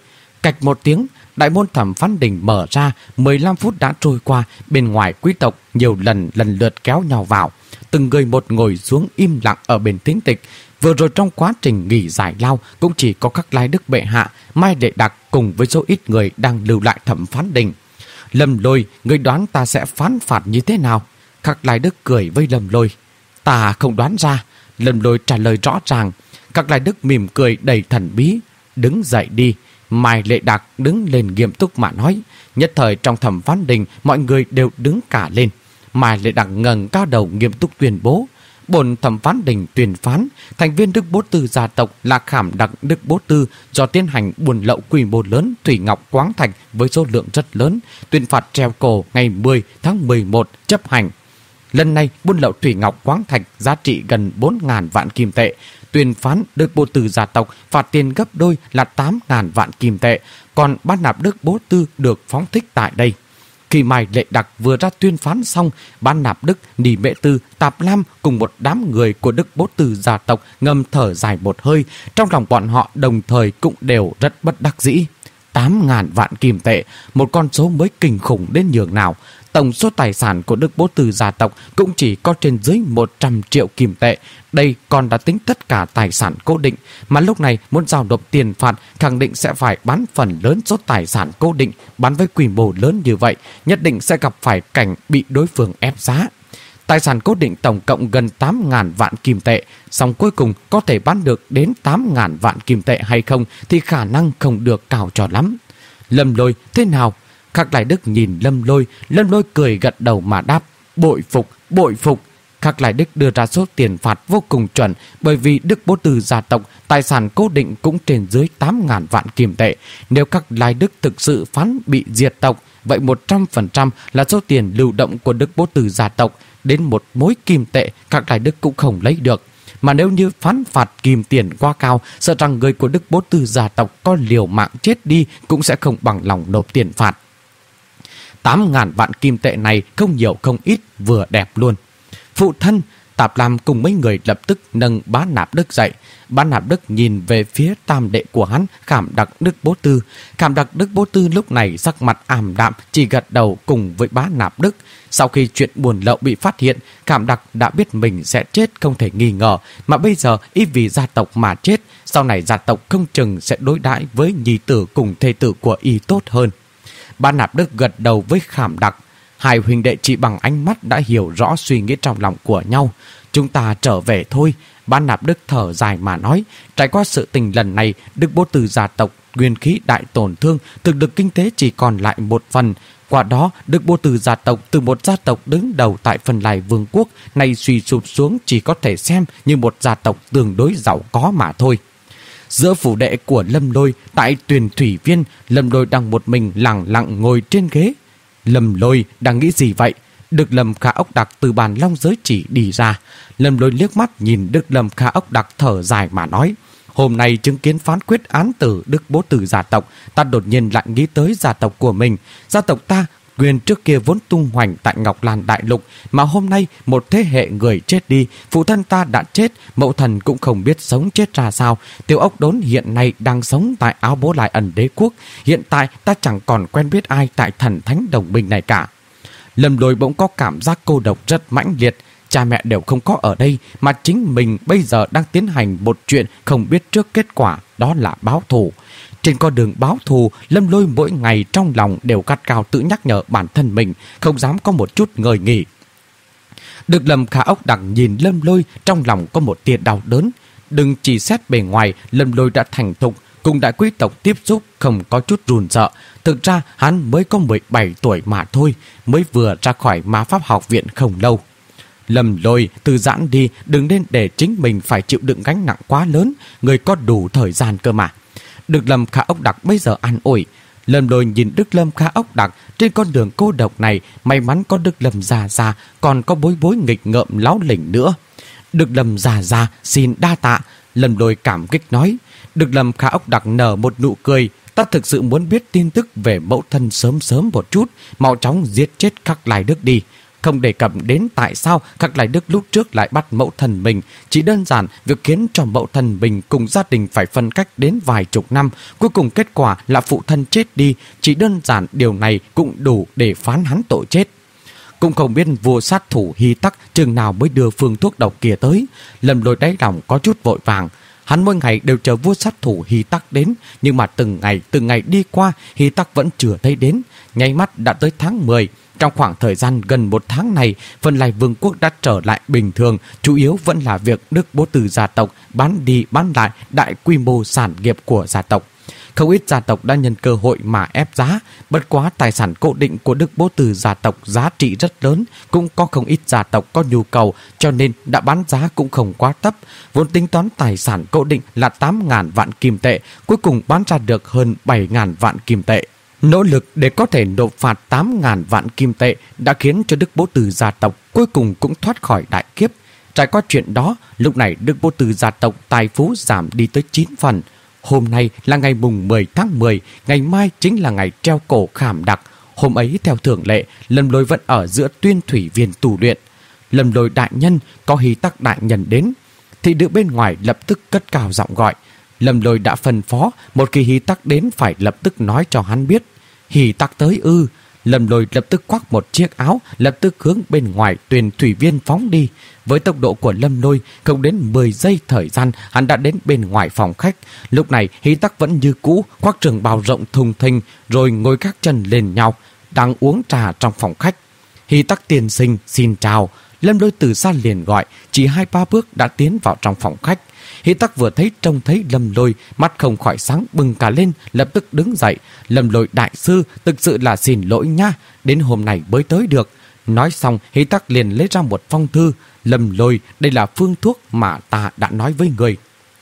Cạch một tiếng, đại môn thẩm phán đình mở ra. Mười lăm phút đã trôi qua. Bên ngoài quý tộc nhiều lần lần lượt kéo nhau vào. Từng người một ngồi xuống im lặng ở bên thính tịch. Vừa rồi trong quá trình nghỉ giải lao cũng chỉ có các lai đức bệ hạ, Mai Đệ Đặc cùng với số ít người đang lưu lại thẩm phán đình. Lâm Lôi, người đoán ta sẽ phán phạt như thế nào? Các lai đức cười với Lâm Lôi. Ta không đoán ra. Lâm Lôi trả lời rõ ràng. Các lai đức mỉm cười đầy thần bí. Đứng dậy đi. Mai Lệ Đặc đứng lên nghiêm túc mà nói. Nhất thời trong thẩm phán đình mọi người đều đứng cả lên. Mai Lệ Đặc ngẩng cao đầu nghiêm túc tuyên bố. Bổn thẩm phán đình tuyên phán thành viên Đức Bố Tư gia tộc là Khảm Đặc Đức Bố Tư do tiến hành buôn lậu quy mô lớn thủy ngọc khoáng thạch với số lượng rất lớn, tuyên phạt treo cổ ngày mười tháng mười một chấp hành. Lần này buôn lậu thủy ngọc khoáng thạch giá trị gần bốn nghìn vạn kim tệ, tuyên phán Đức Bố Tư gia tộc phạt tiền gấp đôi là tám nghìn vạn kim tệ, còn Ban Nạp Đức Bố Tư được phóng thích tại đây. Khi Mai Lệ Đặc vừa ra tuyên phán xong, Ban Nạp Đức, Nỉ Mệ Tư, Tạp Lam cùng một đám người của Đức Bố Tư gia tộc ngầm thở dài một hơi. Trong lòng bọn họ đồng thời cũng đều rất bất đắc dĩ. tám nghìn vạn kim tệ, một con số mới kinh khủng đến nhường nào. Tổng số tài sản của Đức Bố Tư gia tộc cũng chỉ có trên dưới một trăm triệu kim tệ. Đây còn đã tính tất cả tài sản cố định, mà lúc này muốn giao nộp tiền phạt khẳng định sẽ phải bán phần lớn số tài sản cố định. Bán với quy mô lớn như vậy, nhất định sẽ gặp phải cảnh bị đối phương ép giá. Tài sản cố định tổng cộng gần tám nghìn vạn kim tệ, song cuối cùng có thể bán được đến tám nghìn vạn kim tệ hay không thì khả năng không được cao cho lắm. Lâm Lôi thế nào? Khắc Lai Đức nhìn Lâm Lôi, Lâm Lôi cười gật đầu mà đáp, bội phục, bội phục. Khắc Lai Đức đưa ra số tiền phạt vô cùng chuẩn, bởi vì Đức Bố Tư gia tộc tài sản cố định cũng trên dưới tám nghìn vạn kim tệ. Nếu Khắc Lai Đức thực sự phán bị diệt tộc, vậy một trăm phần trăm là số tiền lưu động của Đức Bố Tư gia tộc, đến một mối kim tệ Khắc Lai Đức cũng không lấy được. Mà nếu như phán phạt kim tiền quá cao, sợ rằng người của Đức Bố Tư gia tộc có liều mạng chết đi cũng sẽ không bằng lòng nộp tiền phạt. tám nghìn vạn kim tệ này không nhiều không ít, vừa đẹp luôn. Phụ thân, Tạp Lam cùng mấy người lập tức nâng Bá Nạp Đức dậy. Bá Nạp Đức nhìn về phía tam đệ của hắn, Khảm Đặc Đức Bố Tư. Khảm Đặc Đức Bố Tư lúc này sắc mặt ảm đạm, chỉ gật đầu cùng với Bá Nạp Đức. Sau khi chuyện buôn lậu bị phát hiện, Khảm Đặc đã biết mình sẽ chết không thể nghi ngờ, mà bây giờ y vì gia tộc mà chết, sau này gia tộc không chừng sẽ đối đãi với nhi tử cùng thê tử của y tốt hơn. Bá Nạp Đức gật đầu với Khảm Đặc. Hai huynh đệ chỉ bằng ánh mắt đã hiểu rõ suy nghĩ trong lòng của nhau. Chúng ta trở về thôi. Bá Nạp Đức thở dài mà nói. Trải qua sự tình lần này, Đức Bố Tư gia tộc nguyên khí đại tổn thương, thực lực kinh tế chỉ còn lại một phần. Qua đó, Đức Bố Tư gia tộc từ một gia tộc đứng đầu tại Phần Lai Vương quốc nay suy sụp xuống, chỉ có thể xem như một gia tộc tương đối giàu có mà thôi. Giữa phủ đệ của Lâm Lôi tại Tuyền Thủy Viên, Lâm Lôi đang một mình lặng lặng ngồi trên ghế. Lâm Lôi đang nghĩ gì vậy? Đức Lâm Khả Ốc Đặc từ bàn long giới chỉ đi ra. Lâm Lôi liếc mắt nhìn Đức Lâm Khả Ốc Đặc thở dài mà nói. Hôm nay chứng kiến phán quyết án tử Đức Bố Tư gia tộc, ta đột nhiên lại nghĩ tới gia tộc của mình. Gia tộc ta quyền trước kia vốn tung hoành tại Ngọc Lan Đại Lục, mà hôm nay một thế hệ người chết đi, phụ thân ta đã chết, mẫu thần cũng không biết sống chết ra sao. Tiểu Ốc Đốn hiện nay đang sống tại Áo Bố Lai Ẩn Đế quốc. Hiện tại ta chẳng còn quen biết ai tại Thần Thánh Đồng Minh này cả. Lâm Lôi bỗng có cảm giác cô độc rất mãnh liệt. Cha mẹ đều không có ở đây, mà chính mình bây giờ đang tiến hành một chuyện không biết trước kết quả, đó là báo thù. Trên con đường báo thù, Lâm Lôi mỗi ngày trong lòng đều gắt cao tự nhắc nhở bản thân mình, không dám có một chút ngơi nghỉ. Được Lâm Khả Ốc Đặc nhìn Lâm Lôi, trong lòng có một tia đau đớn. Đừng chỉ xét bề ngoài, Lâm Lôi đã thành thục, cùng đại quý tộc tiếp xúc không có chút run sợ. Thực ra hắn mới có mười bảy tuổi mà thôi, mới vừa ra khỏi Ma Pháp học viện không lâu. Lâm Lôi, thư giãn đi, đừng nên để chính mình phải chịu đựng gánh nặng quá lớn, người có đủ thời gian cơ mà. Đức Lâm Khả Ốc Đặc bây giờ an ủi. Lâm Lôi nhìn Đức Lâm Khả Ốc Đặc trên con đường cô độc này, may mắn có Đức Lâm già già, còn có Bối Bối nghịch ngợm láo lỉnh nữa. Đức Lâm già già xin đa tạ. Lâm Lôi cảm kích nói. Đức Lâm Khả Ốc Đặc nở một nụ cười. Ta thực sự muốn biết tin tức về mẫu thân sớm sớm một chút, mau chóng giết chết Khắc Lai Đức đi. không đề cập đến tại sao Khắc Lai Đức lúc trước lại bắt mẫu thần mình. Chỉ đơn giản việc khiến cho mẫu thần mình cùng gia đình phải phân cách đến vài chục năm, cuối cùng kết quả là phụ thân chết đi. Chỉ đơn giản điều này cũng đủ để phán hắn tội chết. Cũng không biết vua sát thủ Hy Tắc chừng nào mới đưa phương thuốc độc kia tới. Lâm Lôi đáy lòng có chút vội vàng. Hắn mỗi ngày đều chờ vua sát thủ Hy Tắc đến, nhưng mà từng ngày từng ngày đi qua, Hy Tắc vẫn chưa thấy đến. Nháy mắt đã tới tháng mười. Trong khoảng thời gian gần một tháng này, Vân Lai Vương quốc đã trở lại bình thường, chủ yếu vẫn là việc Đức Bố Từ gia tộc bán đi bán lại đại quy mô sản nghiệp của gia tộc. Không ít gia tộc đã nhân cơ hội mà ép giá, bất quá tài sản cố định của Đức Bố Từ gia tộc giá trị rất lớn, cũng có không ít gia tộc có nhu cầu, cho nên đã bán giá cũng không quá thấp. Vốn tính toán tài sản cố định là tám nghìn vạn kim tệ, cuối cùng bán ra được hơn bảy nghìn vạn kim tệ. Nỗ lực để có thể nộp phạt tám nghìn vạn kim tệ đã khiến cho Đức Bố Từ gia tộc cuối cùng cũng thoát khỏi đại kiếp. Trải qua chuyện đó, lúc này Đức Bố Từ gia tộc tài phú giảm đi tới chín phần. Hôm nay là ngày mùng mười tháng mười, ngày mai chính là ngày treo cổ Khảm Đặc. Hôm ấy theo thường lệ, Lâm Lôi vẫn ở giữa Tuyên Thủy Viên tù luyện. Lâm Lôi đại nhân, có Hy Tắc đại nhân đến. Thị nữ bên ngoài lập tức cất cao giọng gọi. Lâm Lôi đã phân phó, một khi Hy Tắc đến phải lập tức nói cho hắn biết. Hy Tắc tới ư? Lâm Lôi lập tức khoác một chiếc áo, lập tức hướng bên ngoài Tuyên Thủy Viên phóng đi. Với tốc độ của Lâm Lôi, không đến mười giây thời gian, hắn đã đến bên ngoài phòng khách. Lúc này, Hy Tắc vẫn như cũ, khoác trường bào rộng thùng thình, rồi ngồi các chân lên nhau, đang uống trà trong phòng khách. Hy Tắc tiên sinh, xin chào. Lâm Lôi từ xa liền gọi, chỉ hai ba bước đã tiến vào trong phòng khách. Hy Tắc vừa thấy trông thấy Lâm Lôi, mắt không khỏi sáng bừng cả lên, lập tức đứng dậy. Lâm Lôi đại sư, thực sự là xin lỗi nha, đến hôm nay mới tới được. Nói xong, Hy Tắc liền lấy ra một phong thư. Lâm Lôi, đây là phương thuốc mà ta đã nói với người.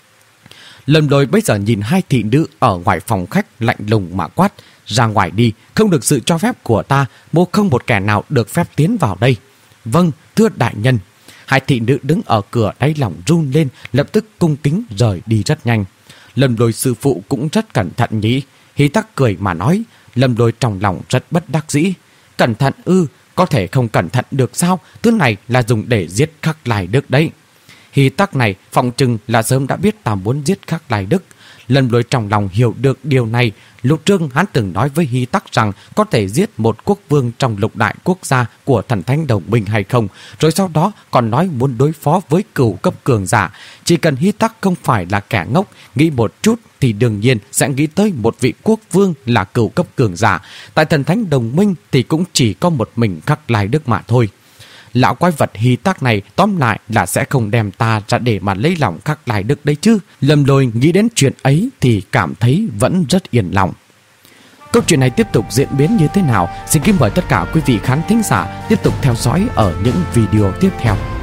Lâm Lôi bây giờ nhìn hai thị nữ ở ngoài phòng khách lạnh lùng mà quát. Ra ngoài đi, không được sự cho phép của ta, mô không một kẻ nào được phép tiến vào đây. Vâng, thưa đại nhân. Hai thị nữ đứng ở cửa đáy lòng run lên, lập tức cung kính rời đi rất nhanh. Lâm Lôi sư phụ cũng rất cẩn thận nhỉ. Hy Tắc cười mà nói. Lâm Lôi trong lòng rất bất đắc dĩ. Cẩn thận ư? Có thể không cẩn thận được sao? Thứ này là dùng để giết Khắc Lai Đức đấy. Hy Tắc này phòng chừng là sớm đã biết ta muốn giết Khắc Lai Đức. Lâm Lôi trong lòng hiểu được điều này. Lúc trước hắn từng nói với Hy Tắc rằng có thể giết một quốc vương trong lục đại quốc gia của thần thánh đồng minh hay không. Rồi sau đó còn nói muốn đối phó với cửu cấp cường giả. Chỉ cần Hy Tắc không phải là kẻ ngốc, nghĩ một chút thì đương nhiên sẽ nghĩ tới một vị quốc vương là cửu cấp cường giả. Tại thần thánh đồng minh thì cũng chỉ có một mình Khắc Lai Đức mà thôi. Lão quái vật Hy Tắc này tóm lại là sẽ không đem ta ra để mà lấy lòng Khắc Lai Đức đấy chứ. Lâm Lôi nghĩ đến chuyện ấy thì cảm thấy vẫn rất yên lòng. Câu chuyện này tiếp tục diễn biến như thế nào? Xin kính mời tất cả quý vị khán thính giả tiếp tục theo dõi ở những video tiếp theo.